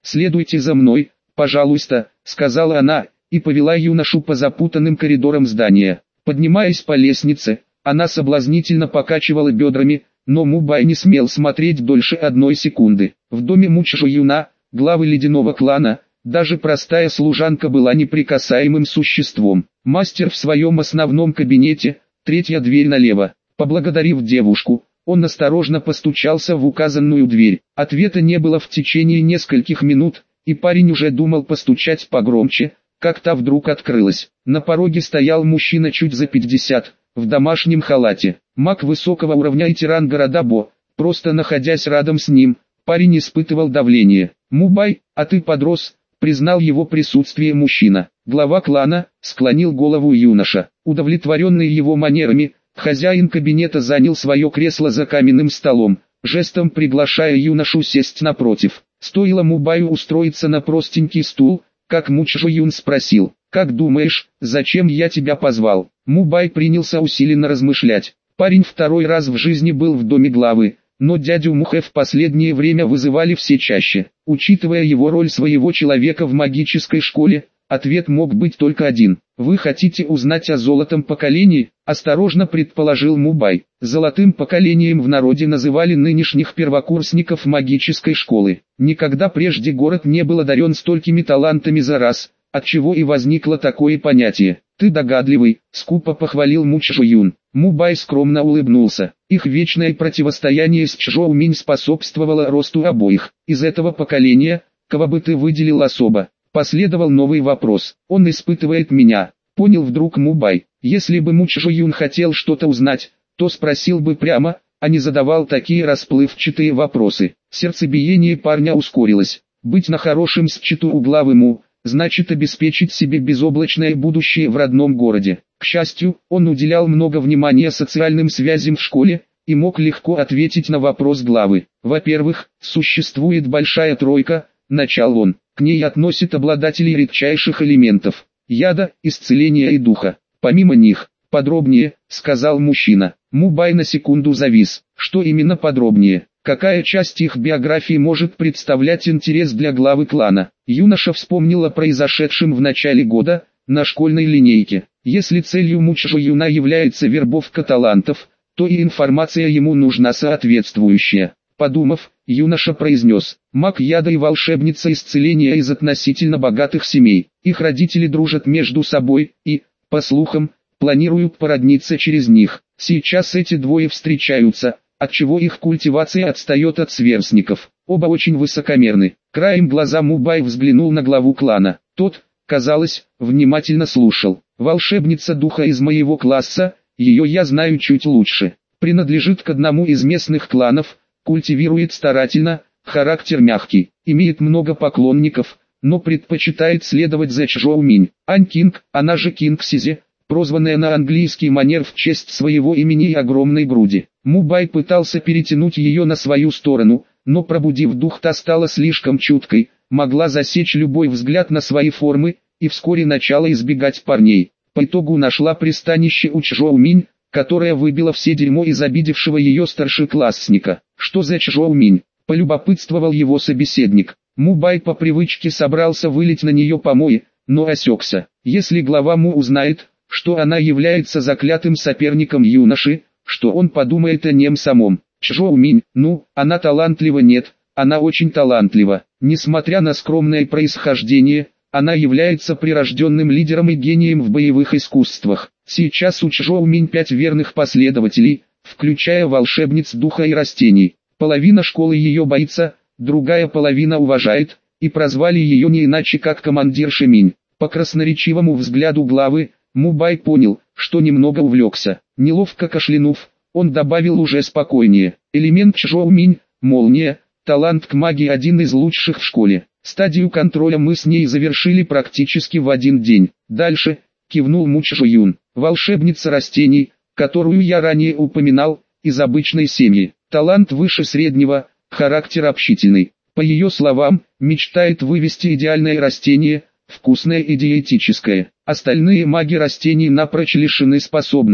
«Следуйте за мной, пожалуйста», — сказала она, и повела юношу по запутанным коридорам здания. Поднимаясь по лестнице, она соблазнительно покачивала бедрами, но Мубай не смел смотреть дольше одной секунды. В доме Мучжо-юна, главы ледяного клана, даже простая служанка была неприкасаемым существом. Мастер в своем основном кабинете, третья дверь налево. Поблагодарив девушку, он осторожно постучался в указанную дверь. Ответа не было в течение нескольких минут, и парень уже думал постучать погромче, как та вдруг открылась. На пороге стоял мужчина чуть за пятьдесят, в домашнем халате. Маг высокого уровня и тиран города Бо. Просто находясь рядом с ним, парень испытывал давление. «Мубай, а ты подрос», — признал его присутствие мужчина. Глава клана, склонил голову юноша. Удовлетворенный его манерами, хозяин кабинета занял свое кресло за каменным столом, жестом приглашая юношу сесть напротив. Стоило Мубаю устроиться на простенький стул, как Мучжо-юн спросил: «Как думаешь, зачем я тебя позвал?» Мубай принялся усиленно размышлять. Парень второй раз в жизни был в доме главы, но дядю Мухэ в последнее время вызывали все чаще. Учитывая его роль своего человека в магической школе, ответ мог быть только один. «Вы хотите узнать о золотом поколении?» – осторожно предположил Мубай. Золотым поколением в народе называли нынешних первокурсников магической школы. Никогда прежде город не был одарен столькими талантами за раз, отчего и возникло такое понятие. «Ты догадливый», – скупо похвалил Мучжо-юн. Мубай скромно улыбнулся. Их вечное противостояние с Чжоу-минь способствовало росту обоих. «Из этого поколения, кого бы ты выделил особо?» Последовал новый вопрос. «Он испытывает меня», — понял вдруг Мубай. Если бы Мучжо-юн хотел что-то узнать, то спросил бы прямо, а не задавал такие расплывчатые вопросы. Сердцебиение парня ускорилось. Быть на хорошем счету у главы Му, значит обеспечить себе безоблачное будущее в родном городе. К счастью, он уделял много внимания социальным связям в школе, и мог легко ответить на вопрос главы. Во-первых, существует большая тройка, начал он. К ней относят обладателей редчайших элементов – яда, исцеления и духа. Помимо них, подробнее, сказал мужчина. Мубай на секунду завис. Что именно подробнее? Какая часть их биографии может представлять интерес для главы клана? Юноша вспомнил о произошедшем в начале года, на школьной линейке. Если целью Мучжо-юна является вербовка талантов, то и информация ему нужна соответствующая. Подумав, юноша произнес: «Маг яда и волшебница исцеления из относительно богатых семей. Их родители дружат между собой и, по слухам, планируют породниться через них. Сейчас эти двое встречаются, отчего их культивация отстает от сверстников. Оба очень высокомерны». Краем глаза Мубай взглянул на главу клана. Тот, казалось, внимательно слушал. «Волшебница духа из моего класса, ее я знаю чуть лучше. Принадлежит к одному из местных кланов, культивирует старательно, характер мягкий, имеет много поклонников, но предпочитает следовать за Чжоу-минь. Ань Кинг, она же Кинг Сизи, прозванная на английский манер в честь своего имени и огромной груди. Мубай пытался перетянуть ее на свою сторону, но пробудив дух, та стала слишком чуткой, могла засечь любой взгляд на свои формы, и вскоре начала избегать парней. По итогу нашла пристанище у Чжоу-минь, которая выбила все дерьмо из обидевшего ее старшеклассника. «Что за Чжоу-минь?» – полюбопытствовал его собеседник. Мубай по привычке собрался вылить на нее помои, но осекся. Если глава Му узнает, что она является заклятым соперником юноши, что он подумает о нем самом? Чжоу-минь, ну, она талантлива? Нет, она очень талантлива. Несмотря на скромное происхождение, она является прирожденным лидером и гением в боевых искусствах. Сейчас у Чжоу-минь пять верных последователей, включая волшебниц духа и растений. Половина школы ее боится, другая половина уважает, и прозвали ее не иначе как командирша Минь. По красноречивому взгляду главы, Мубай понял, что немного увлекся. Неловко кашлянув, он добавил уже спокойнее: элемент Чжоу-минь, молния, талант к магии один из лучших в школе. Стадию контроля мы с ней завершили практически в один день. Дальше, кивнул Мучжо-юн, волшебница растений, которую я ранее упоминал, из обычной семьи. Талант выше среднего, характер общительный. По ее словам, мечтает вывести идеальное растение, вкусное и диетическое. Остальные маги растений напрочь лишены способностей.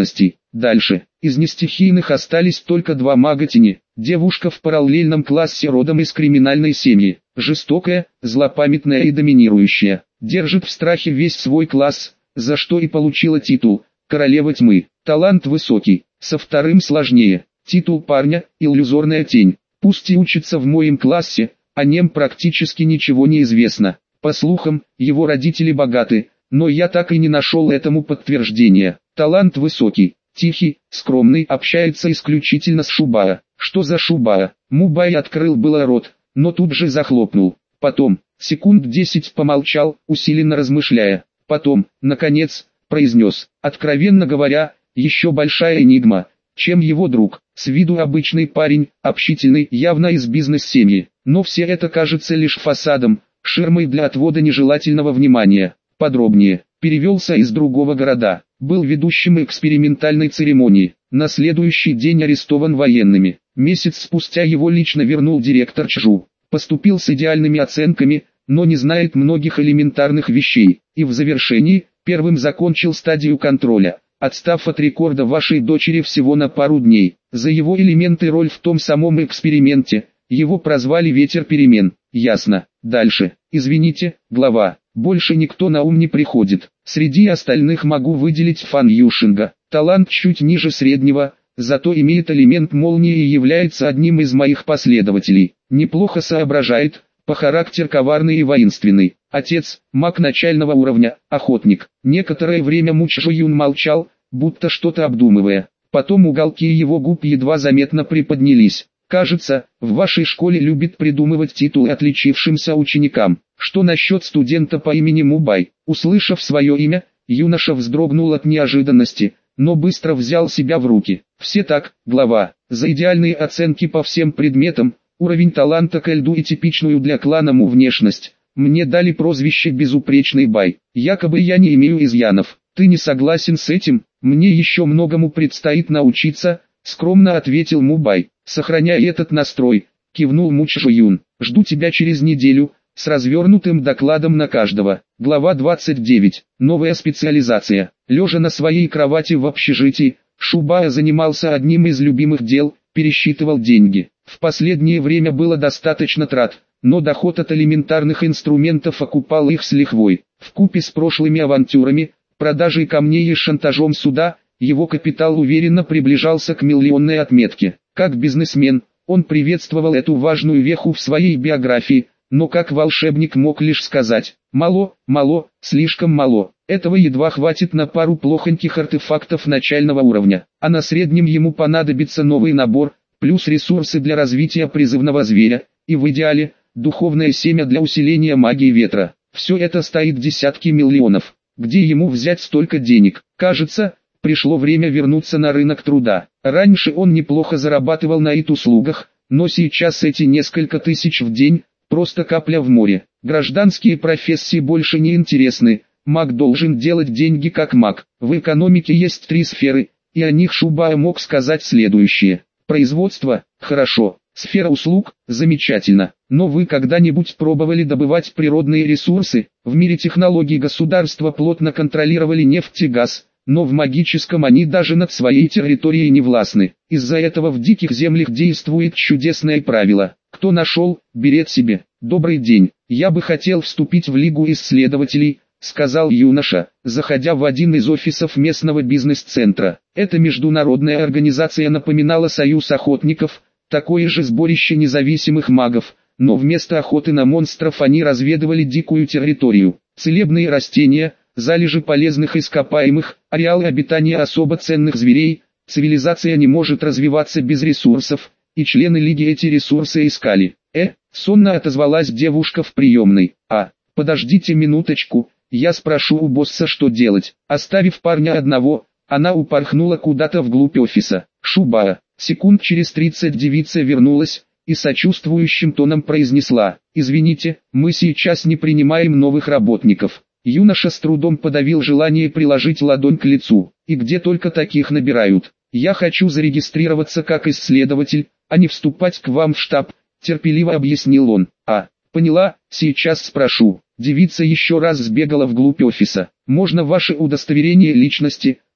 Дальше. Из нестихийных остались только два мага тени. Девушка в параллельном классе родом из криминальной семьи. Жестокая, злопамятная и доминирующая. Держит в страхе весь свой класс, за что и получила титул «Королева тьмы». Талант высокий, со вторым сложнее. Титул парня – иллюзорная тень. Пусть и учится в моем классе, о нем практически ничего не известно. По слухам, его родители богаты, но я так и не нашел этому подтверждения. Талант высокий, тихий, скромный, общается исключительно с Шубая. Что за Шубая? Мубай открыл было рот, но тут же захлопнул. Потом, секунд десять помолчал, усиленно размышляя. Потом, наконец, произнес: откровенно говоря, еще большая энигма, чем его друг. С виду обычный парень, общительный, явно из бизнес-семьи. Но все это кажется лишь фасадом, ширмой для отвода нежелательного внимания. Подробнее. Перевелся из другого города. Был ведущим экспериментальной церемонии. На следующий день арестован военными. Месяц спустя его лично вернул директор ЧЖУ. Поступил с идеальными оценками, но не знает многих элементарных вещей. И в завершении, первым закончил стадию контроля, отстав от рекорда вашей дочери всего на пару дней. За его элементы роль в том самом эксперименте, его прозвали «Ветер перемен». Ясно. Дальше. Извините, глава. Больше никто на ум не приходит. Среди остальных могу выделить Фан Юшинга. Талант чуть ниже среднего, зато имеет элемент молнии и является одним из моих последователей. Неплохо соображает, по характеру коварный и воинственный. Отец, маг начального уровня, охотник. Некоторое время Му Чжуюн молчал, будто что-то обдумывая. Потом уголки его губ едва заметно приподнялись. Кажется, в вашей школе любят придумывать титулы отличившимся ученикам. Что насчет студента по имени Мубай? Услышав свое имя, юноша вздрогнул от неожиданности, но быстро взял себя в руки. Все так, глава. За идеальные оценки по всем предметам, уровень таланта ко льду и типичную для клана Му внешность, мне дали прозвище «Безупречный Бай». Якобы я не имею изъянов. Ты не согласен с этим? Мне еще многому предстоит научиться, скромно ответил Мубай. Сохраняй этот настрой, кивнул Му Чжуюн. Жду тебя через неделю, с развернутым докладом на каждого. Глава двадцать девять. Новая специализация. Лежа на своей кровати в общежитии, Шубая занимался одним из любимых дел, пересчитывал деньги. В последнее время было достаточно трат, но доход от элементарных инструментов окупал их с лихвой. Вкупе с прошлыми авантюрами, продажей камней и шантажом суда, его капитал уверенно приближался к миллионной отметке. Как бизнесмен, он приветствовал эту важную веху в своей биографии, но как волшебник мог лишь сказать: «Мало, мало, слишком мало, этого едва хватит на пару плохоньких артефактов начального уровня, а на среднем ему понадобится новый набор, плюс ресурсы для развития призывного зверя, и в идеале, духовное семя для усиления магии ветра. Все это стоит десятки миллионов. Где ему взять столько денег? Кажется, пришло время вернуться на рынок труда. Раньше он неплохо зарабатывал на ит-услугах, но сейчас эти несколько тысяч в день – просто капля в море. Гражданские профессии больше не интересны, маг должен делать деньги как маг. В экономике есть три сферы, и о них Шубая мог сказать следующее. Производство – хорошо, сфера услуг – замечательно, но вы когда-нибудь пробовали добывать природные ресурсы? В мире технологий государства плотно контролировали нефть и газ, но в магическом они даже над своей территорией не властны. Из-за этого в диких землях действует чудесное правило: кто нашел, берет себе. Добрый день, я бы хотел вступить в Лигу исследователей, сказал юноша, заходя в один из офисов местного бизнес-центра. Эта международная организация напоминала союз охотников, такое же сборище независимых магов, но вместо охоты на монстров они разведывали дикую территорию. Целебные растения, залежи полезных ископаемых, ареалы обитания особо ценных зверей. Цивилизация не может развиваться без ресурсов, и члены Лиги эти ресурсы искали. Э, сонно отозвалась девушка в приемной. А, подождите минуточку, я спрошу у босса, что делать. Оставив парня одного, она упорхнула куда-то вглубь офиса. Шубая. Секунд через тридцать девица вернулась и сочувствующим тоном произнесла: «Извините, мы сейчас не принимаем новых работников». Юноша с трудом подавил желание приложить ладонь к лицу. «И где только таких набирают? Я хочу зарегистрироваться как исследователь, а не вступать к вам в штаб», терпеливо объяснил он. «А, поняла, сейчас спрошу». Девица еще раз сбегала вглубь офиса. «Можно ваше удостоверение личности?»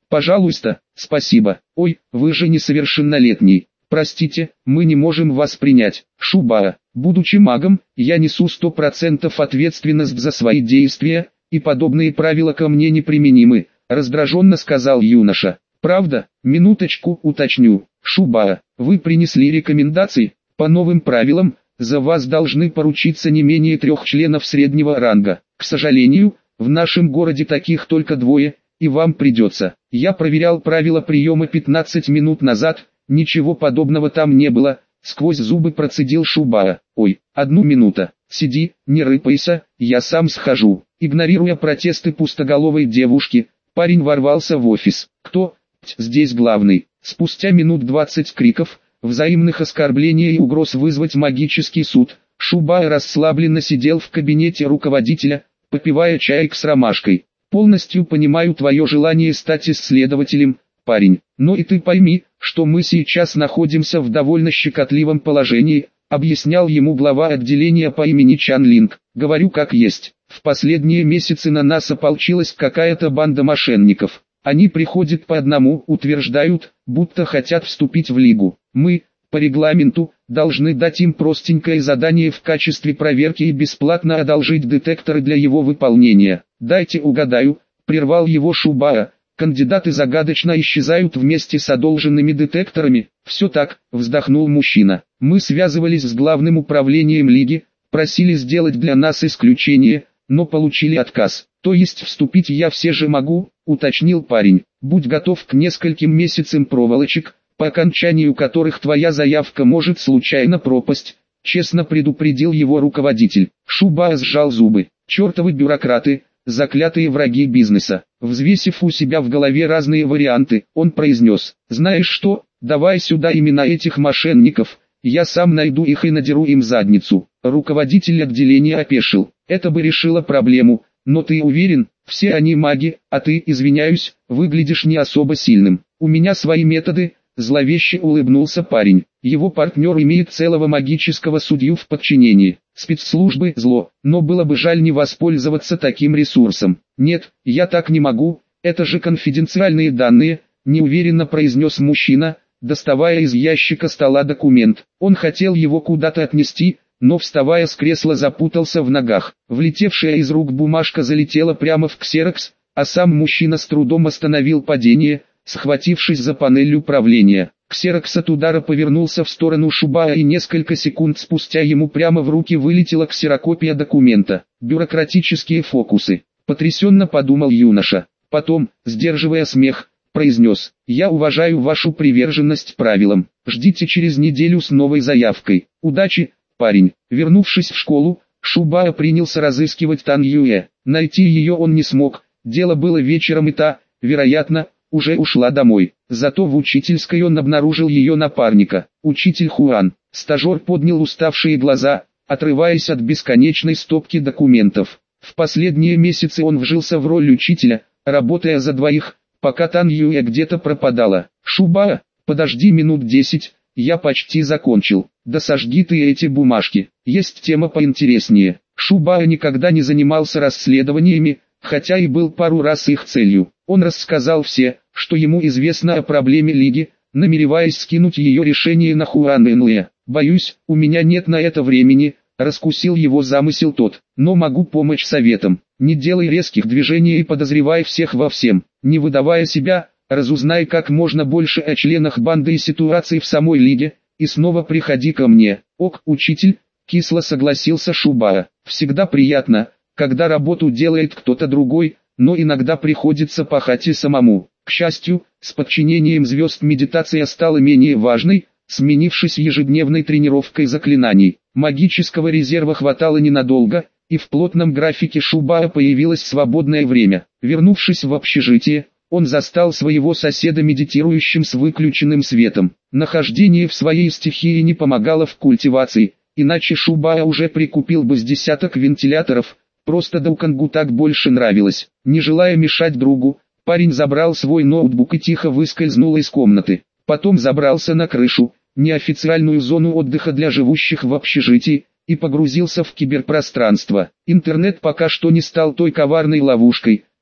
Пожалуйста, спасибо. Ой, вы же несовершеннолетний. Простите, мы не можем вас принять. Шубара, будучи магом, я несу сто процентов ответственность за свои действия, и подобные правила ко мне неприменимы, раздраженно сказал юноша. Правда? Минуточку, уточню. Шубара, вы принесли рекомендации? По новым правилам, за вас должны поручиться не менее трех членов среднего ранга. К сожалению, в нашем городе таких только двое, и вам придется. Я проверял правила приема пятнадцать минут назад, ничего подобного там не было, сквозь зубы процедил Шубара. Ой, одну минуту, сиди, не рыпайся, я сам схожу. Игнорируя протесты пустоголовой девушки, парень ворвался в офис. Кто? Здесь главный. Спустя минут двадцать криков, взаимных оскорблений и угроз вызвать магический суд, Шубара расслабленно сидел в кабинете руководителя, попивая чаек с ромашкой. Полностью понимаю твое желание стать исследователем, парень, но и ты пойми, что мы сейчас находимся в довольно щекотливом положении, объяснял ему глава отделения по имени Чан Линг. Говорю как есть, в последние месяцы на нас ополчилась какая-то банда мошенников. Они приходят по одному, утверждают, будто хотят вступить в лигу. Мы, по регламенту, должны дать им простенькое задание в качестве проверки и бесплатно одолжить детекторы для его выполнения. Дайте угадаю, прервал его Шубара. Кандидаты загадочно исчезают вместе с одолженными детекторами. Все так, вздохнул мужчина. Мы связывались с главным управлением лиги, просили сделать для нас исключение, но получили отказ. То есть вступить я все же могу, уточнил парень. Будь готов к нескольким месяцам проволочек, по окончанию которых твоя заявка может случайно пропасть, честно предупредил его руководитель. Шубара сжал зубы. Чертовы бюрократы, заклятые враги бизнеса. Взвесив у себя в голове разные варианты, он произнес: знаешь что, давай сюда имена этих мошенников, я сам найду их и надеру им задницу. Руководитель отделения опешил. Это бы решило проблему, но ты уверен, все они маги, а ты, извиняюсь, выглядишь не особо сильным. У меня свои методы, зловеще улыбнулся парень. Его партнер имеет целого магического судью в подчинении. Спецслужбы зло, но было бы жаль не воспользоваться таким ресурсом. Нет, я так не могу, это же конфиденциальные данные, неуверенно произнес мужчина, доставая из ящика стола документ. Он хотел его куда-то отнести, но вставая с кресла запутался в ногах. Влетевшая из рук бумажка залетела прямо в ксерокс, а сам мужчина с трудом остановил падение, схватившись за панель управления. Ксерокс от удара повернулся в сторону Шубара, и несколько секунд спустя ему прямо в руки вылетела ксерокопия документа. Бюрократические фокусы. Потрясенно подумал юноша. Потом, сдерживая смех, произнес: «Я уважаю вашу приверженность правилам. Ждите через неделю с новой заявкой. Удачи, парень». Вернувшись в школу, Шубара принялся разыскивать Тан Юэ. Найти ее он не смог. Дело было вечером, и та, вероятно, уже ушла домой. Зато в учительской он обнаружил ее напарника, учитель Хуан. Стажер поднял уставшие глаза, отрываясь от бесконечной стопки документов. В последние месяцы он вжился в роль учителя, работая за двоих, пока Тан Юэ где-то пропадала. «Шубара, подожди минут десять, я почти закончил. Да сожги ты эти бумажки, есть тема поинтереснее». Шубара никогда не занимался расследованиями, хотя и был пару раз их целью. Он рассказал все, что ему известно о проблеме Лиги, намереваясь скинуть ее решение на Хуан Энле. «Боюсь, у меня нет на это времени», — раскусил его замысел тот. «Но могу помочь советом. Не делай резких движений и подозревай всех во всем. Не выдавая себя, разузнай как можно больше о членах банды и ситуации в самой Лиге, и снова приходи ко мне». «Ок, учитель», — кисло согласился Шубара. «Всегда приятно, когда работу делает кто-то другой, но иногда приходится пахать и самому». К счастью, с подчинением звезд медитация стала менее важной, сменившись ежедневной тренировкой заклинаний. Магического резерва хватало ненадолго, и в плотном графике Шубара появилось свободное время. Вернувшись в общежитие, он застал своего соседа медитирующим с выключенным светом. Нахождение в своей стихии не помогало в культивации, иначе Шубара уже прикупил бы с десяток вентиляторов, просто Даукангу так больше нравилось. Не желая мешать другу, парень забрал свой ноутбук и тихо выскользнул из комнаты. Потом забрался на крышу, неофициальную зону отдыха для живущих в общежитии, и погрузился в киберпространство. Интернет пока что не стал той коварной ловушкой,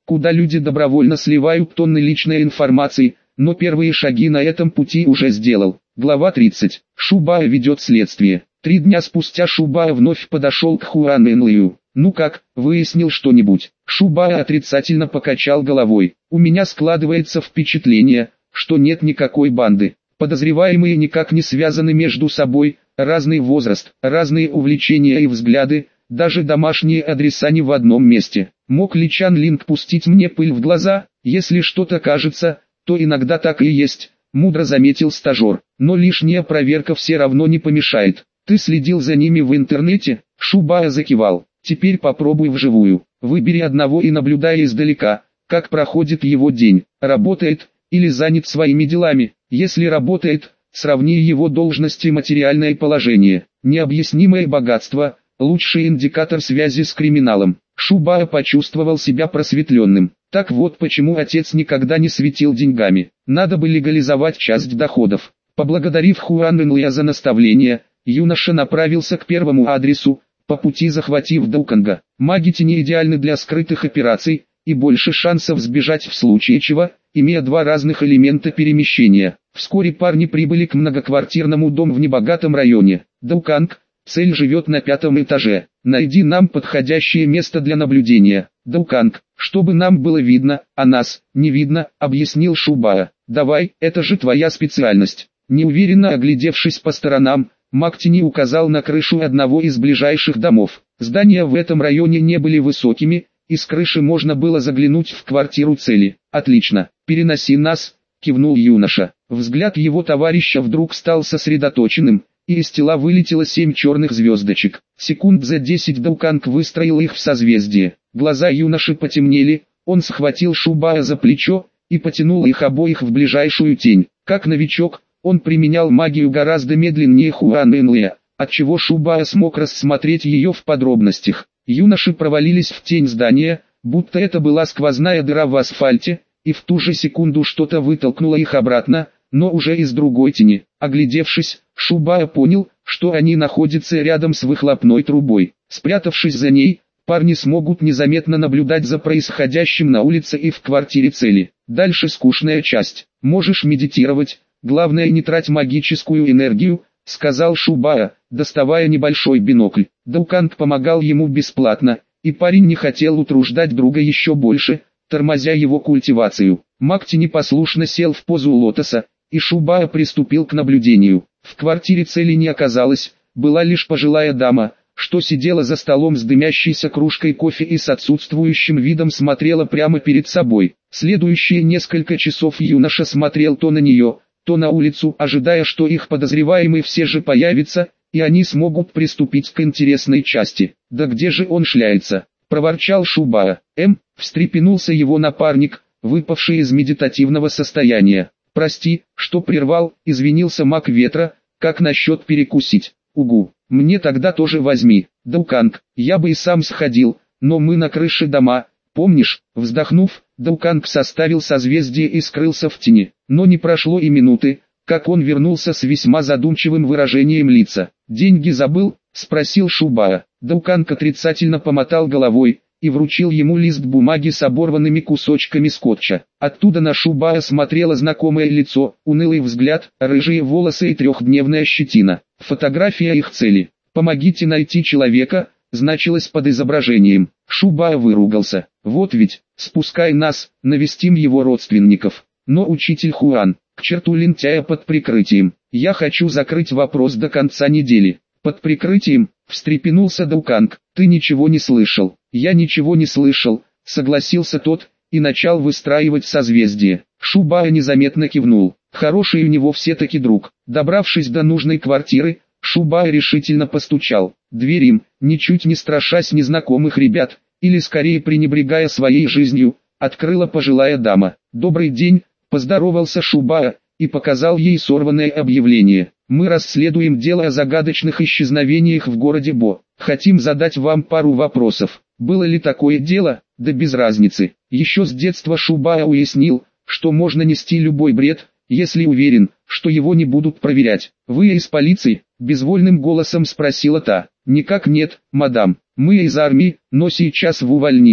куда люди добровольно сливают тонны личной информации, но первые шаги на этом пути уже сделал. Глава тридцать. Шубая ведет следствие. Три дня спустя Шубая вновь подошел к Хуан Энлию. «Ну как, выяснил что-нибудь?» Шубая отрицательно покачал головой. «У меня складывается впечатление, что нет никакой банды. Подозреваемые никак не связаны между собой, разный возраст, разные увлечения и взгляды, даже домашние адреса не в одном месте. Мог ли Чан Линг пустить мне пыль в глаза? Если что-то кажется, то иногда так и есть», — мудро заметил стажер. «Но лишняя проверка все равно не помешает. Ты следил за ними в интернете?» Шубая закивал. «Теперь попробуй вживую. Выбери одного и наблюдай издалека, как проходит его день, работает или занят своими делами. Если работает, сравни его должность и материальное положение. Необъяснимое богатство – лучший индикатор связи с криминалом». Шубая почувствовал себя просветленным. Так вот почему отец никогда не светил деньгами. Надо бы легализовать часть доходов. Поблагодарив Хуан Энлия за наставление, юноша направился к первому адресу, по пути захватив Дауканга. Маги не идеальны для скрытых операций, и больше шансов сбежать в случае чего, имея два разных элемента перемещения. Вскоре парни прибыли к многоквартирному дому в небогатом районе. «Дауканг, цель живет на пятом этаже. Найди нам подходящее место для наблюдения». «Дауканг, чтобы нам было видно, а нас не видно», — объяснил Шубая. «Давай, это же твоя специальность». Неуверенно оглядевшись по сторонам, Мактини указал на крышу одного из ближайших домов. Здания в этом районе не были высокими, и с крыши можно было заглянуть в квартиру цели. «Отлично, переноси нас», — кивнул юноша. Взгляд его товарища вдруг стал сосредоточенным, и из тела вылетело семь черных звездочек. Секунд за десять Дауканг выстроил их в созвездие. Глаза юноши потемнели, он схватил Шубая за плечо и потянул их обоих в ближайшую тень. Как новичок, он применял магию гораздо медленнее Хуан Энлия, отчего Шубая смог рассмотреть ее в подробностях. Юноши провалились в тень здания, будто это была сквозная дыра в асфальте, и в ту же секунду что-то вытолкнуло их обратно, но уже из другой тени. Оглядевшись, Шубая понял, что они находятся рядом с выхлопной трубой. Спрятавшись за ней, парни смогут незаметно наблюдать за происходящим на улице и в квартире цели. Дальше скучная часть. Можешь медитировать. «Главное не трать магическую энергию», — сказал Шубая, доставая небольшой бинокль. Дауканг помогал ему бесплатно, и парень не хотел утруждать друга еще больше, тормозя его культивацию. Макти непослушно сел в позу лотоса, и Шубая приступил к наблюдению. В квартире цели не оказалось, была лишь пожилая дама, что сидела за столом с дымящейся кружкой кофе и с отсутствующим видом смотрела прямо перед собой. Следующие несколько часов юноша смотрел то на нее, то на улицу, ожидая, что их подозреваемый все же появится, и они смогут приступить к интересной части. «Да где же он шляется?» – проворчал Шубая. «Эм», – встрепенулся его напарник, выпавший из медитативного состояния. «Прости, что прервал», – извинился маг ветра, «как насчет перекусить?» «Угу, мне тогда тоже возьми». «Дауканг, я бы и сам сходил, но мы на крыше дома, помнишь?» Вздохнув, Дауканг составил созвездие и скрылся в тени. Но не прошло и минуты, как он вернулся с весьма задумчивым выражением лица. «Деньги забыл?» – спросил Шубая. Дауканг отрицательно помотал головой и вручил ему лист бумаги с оборванными кусочками скотча. Оттуда на Шубая смотрело знакомое лицо, унылый взгляд, рыжие волосы и трехдневная щетина. Фотография их цели. «Помогите найти человека», значилось под изображением. Шубая выругался. «Вот ведь, спускай нас, навестим его родственников». «Но учитель Хуан, к черту лентяя под прикрытием. Я хочу закрыть вопрос до конца недели». «Под прикрытием?» – встрепенулся Дауканг. «Ты ничего не слышал». «Я ничего не слышал», – согласился тот, и начал выстраивать созвездие. Шубая незаметно кивнул. Хороший у него все-таки друг. Добравшись до нужной квартиры, Шубая решительно постучал. Дверь им, ничуть не страшась незнакомых ребят, или скорее пренебрегая своей жизнью, открыла пожилая дама. «Добрый день», – поздоровался Шубая, и показал ей сорванное объявление. «Мы расследуем дело о загадочных исчезновениях в городе Бо. Хотим задать вам пару вопросов. Было ли такое дело? Да без разницы». Еще с детства Шубая уяснил, что можно нести любой бред, если уверен, что его не будут проверять. «Вы из полиции?» – безвольным голосом спросила та. «Никак нет, мадам. Мы из армии, но сейчас в увольнительной».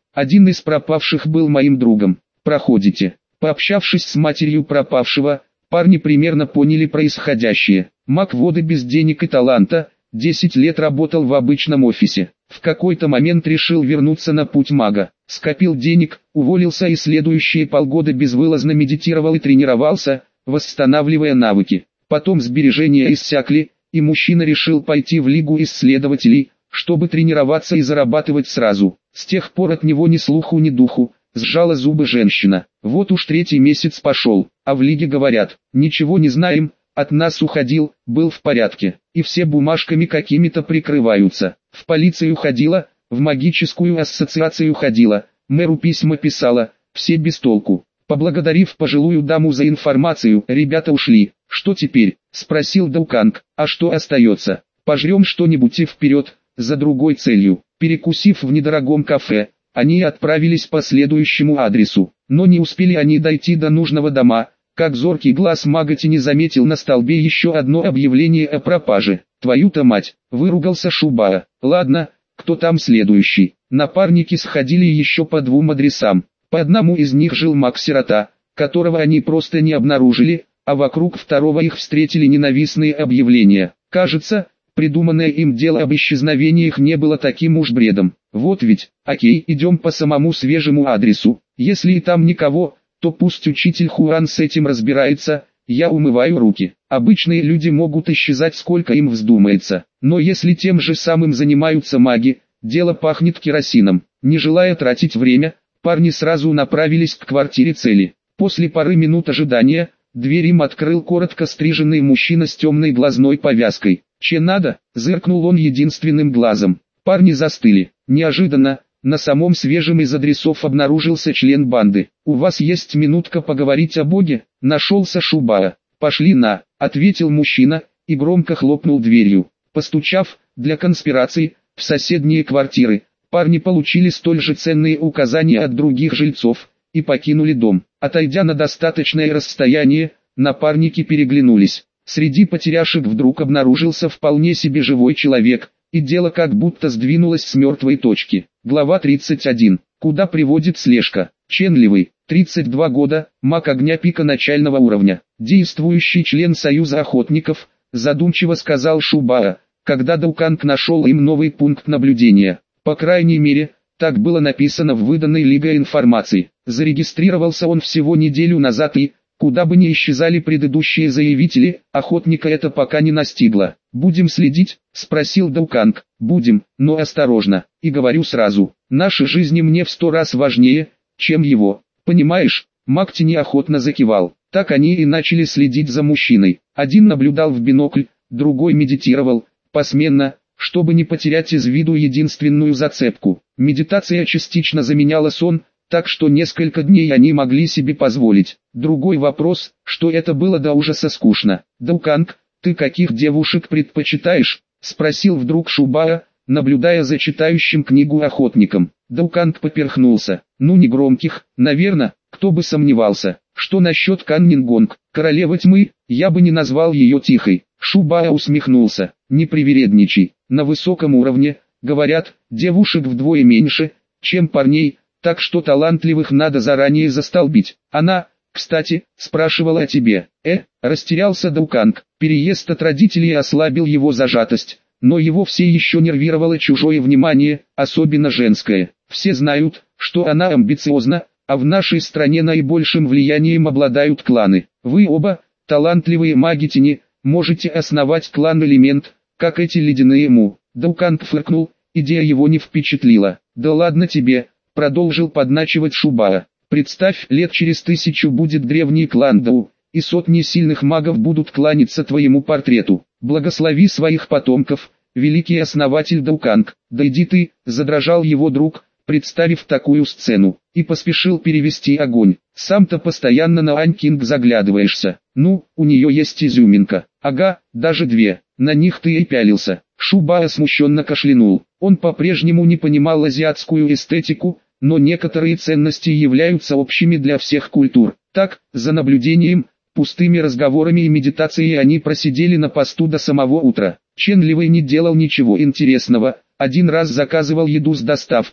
Один из пропавших был моим другом. Проходите. Пообщавшись с матерью пропавшего, парни примерно поняли происходящее. Маг воды без денег и таланта, десять лет работал в обычном офисе. В какой-то момент решил вернуться на путь мага. Скопил денег, уволился и следующие полгода безвылазно медитировал и тренировался, восстанавливая навыки. Потом сбережения иссякли, и мужчина решил пойти в Лигу исследователей, чтобы тренироваться и зарабатывать сразу. С тех пор от него ни слуху ни духу, сжала зубы женщина. Вот уж третий месяц пошел, а в Лиге говорят, ничего не знаем, от нас уходил, был в порядке, и все бумажками какими-то прикрываются. В полицию ходила, в магическую ассоциацию ходила, мэру письма писала, все без толку. Поблагодарив пожилую даму за информацию, ребята ушли. Что теперь? Спросил Дауканг. А что остается? Пожрем что-нибудь и вперед, за другой целью. Перекусив в недорогом кафе, они отправились по следующему адресу. Но не успели они дойти до нужного дома, как зоркий глаз Магати не заметил на столбе еще одно объявление о пропаже. «Твою-то мать!» – выругался Шубара. «Ладно, кто там следующий?» Напарники сходили еще по двум адресам. По одному из них жил маг-сирота, которого они просто не обнаружили, а вокруг второго их встретили ненавистные объявления. Кажется, придуманное им дело об исчезновениях не было таким уж бредом. Вот ведь, окей, идем по самому свежему адресу. Если и там никого, то пусть учитель Хуан с этим разбирается, я умываю руки. Обычные люди могут исчезать сколько им вздумается, но если тем же самым занимаются маги, дело пахнет керосином. Не желая тратить время, парни сразу направились к квартире цели. После пары минут ожидания, дверь им открыл коротко стриженный мужчина с темной глазной повязкой. «Че надо?» – зыркнул он единственным глазом. Парни застыли. Неожиданно, на самом свежем из адресов обнаружился член банды. «У вас есть минутка поговорить о Боге?» – нашелся Шубара. «Пошли на», – ответил мужчина, и громко хлопнул дверью. Постучав, для конспирации, в соседние квартиры, парни получили столь же ценные указания от других жильцов, и покинули дом. Отойдя на достаточное расстояние, напарники переглянулись. Среди потеряшек вдруг обнаружился вполне себе живой человек, и дело как будто сдвинулось с мертвой точки. Глава тридцать один. Куда приводит слежка? Ченливый, тридцать два года, маг огня пика начального уровня, действующий член Союза охотников, задумчиво сказал Шубара, когда Дауканг нашел им новый пункт наблюдения. По крайней мере, так было написано в выданной Лигой информации. Зарегистрировался он всего неделю назад и, куда бы ни исчезали предыдущие заявители, охотника это пока не настигло. «Будем следить?» – спросил Дауканг. «Будем, но осторожно. И говорю сразу, наши жизни мне в сто раз важнее, чем его. Понимаешь?» Макти неохотно закивал. Так они и начали следить за мужчиной. Один наблюдал в бинокль, другой медитировал, посменно, чтобы не потерять из виду единственную зацепку. Медитация частично заменяла сон, так что несколько дней они могли себе позволить. Другой вопрос, что это было до ужаса скучно. «Дауканг, ты каких девушек предпочитаешь?» – спросил вдруг Шубара, наблюдая за читающим книгу охотником. Дауканг поперхнулся. «Ну не громких, наверное, кто бы сомневался. Что насчет Каннингонг, королевы тьмы, я бы не назвал ее тихой». Шубара усмехнулся. «Не привередничай, на высоком уровне, говорят, девушек вдвое меньше, чем парней, так что талантливых надо заранее застолбить. Она, кстати, спрашивала о тебе». «Э?» – растерялся Дауканг. Переезд от родителей ослабил его зажатость, но его все еще нервировало чужое внимание, особенно женское. Все знают, что она амбициозна, а в нашей стране наибольшим влиянием обладают кланы. Вы оба, талантливые маги тени, можете основать клан-элемент, как эти ледяные му. Дауканг фыркнул, идея его не впечатлила. «Да ладно тебе», — продолжил подначивать Шубара. «Представь, лет через тысячу будет древний клан Дау, и сотни сильных магов будут кланяться твоему портрету. Благослови своих потомков, великий основатель Дауканг». «Да иди ты», — задрожал его друг, представив такую сцену, и поспешил перевести огонь. «Сам-то постоянно на Ань Кинг заглядываешься. Ну, у нее есть изюминка». «Ага, даже две, на них ты и пялился». Шубара смущенно кашлянул. Он по-прежнему не понимал азиатскую эстетику, но некоторые ценности являются общими для всех культур. Так, за наблюдением, пустыми разговорами и медитацией они просидели на посту до самого утра. Ченливый не делал ничего интересного, один раз заказывал еду с доставкой,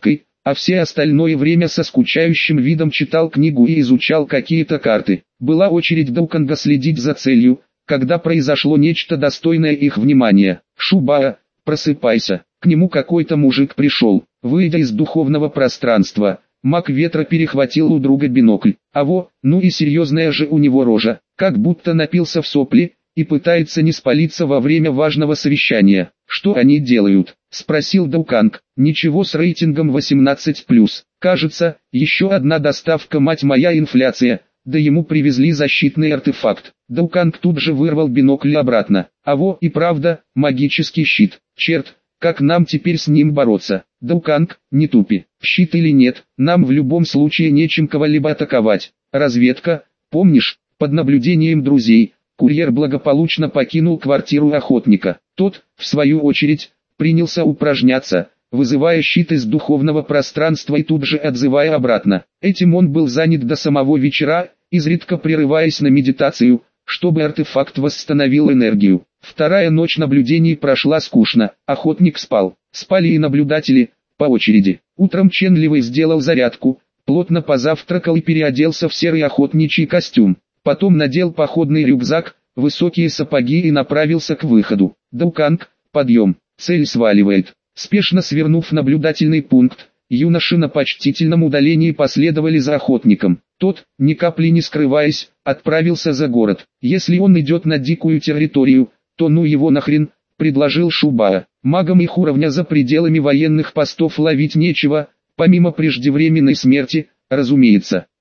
а все остальное время со скучающим видом читал книгу и изучал какие-то карты. Была очередь Дауканга следить за целью, когда произошло нечто достойное их внимания. «Шубаа, просыпайся!» К нему какой-то мужик пришел, выйдя из духовного пространства. Маг ветра перехватил у друга бинокль. Аво, ну и серьезная же у него рожа, как будто напился в сопли, и пытается не спалиться во время важного совещания. «Что они делают?» – спросил Дауканг. «Ничего, с рейтингом восемнадцать плюс. Кажется, еще одна доставка, мать моя, инфляция». Да ему привезли защитный артефакт. Дауканг тут же вырвал бинокль обратно. Аво, и правда, магический щит. Черт, как нам теперь с ним бороться? Дауканг, не тупи. Щит или нет, нам в любом случае нечем кого-либо атаковать. Разведка, помнишь, под наблюдением друзей, курьер благополучно покинул квартиру охотника. Тот, в свою очередь, принялся упражняться, вызывая щит из духовного пространства и тут же отзывая обратно. Этим он был занят до самого вечера, изредка прерываясь на медитацию, чтобы артефакт восстановил энергию. Вторая ночь наблюдений прошла скучно, охотник спал, спали и наблюдатели, по очереди. Утром Ченливый сделал зарядку, плотно позавтракал и переоделся в серый охотничий костюм. Потом надел походный рюкзак, высокие сапоги и направился к выходу. Дауканг, подъем, цель сваливает. Спешно свернув в наблюдательный пункт, юноши на почтительном удалении последовали за охотником. Тот, ни капли не скрываясь, отправился за город. Если он идет на дикую территорию, то ну его нахрен, предложил Шубаа. Магам их уровня за пределами военных постов ловить нечего, помимо преждевременной смерти, разумеется.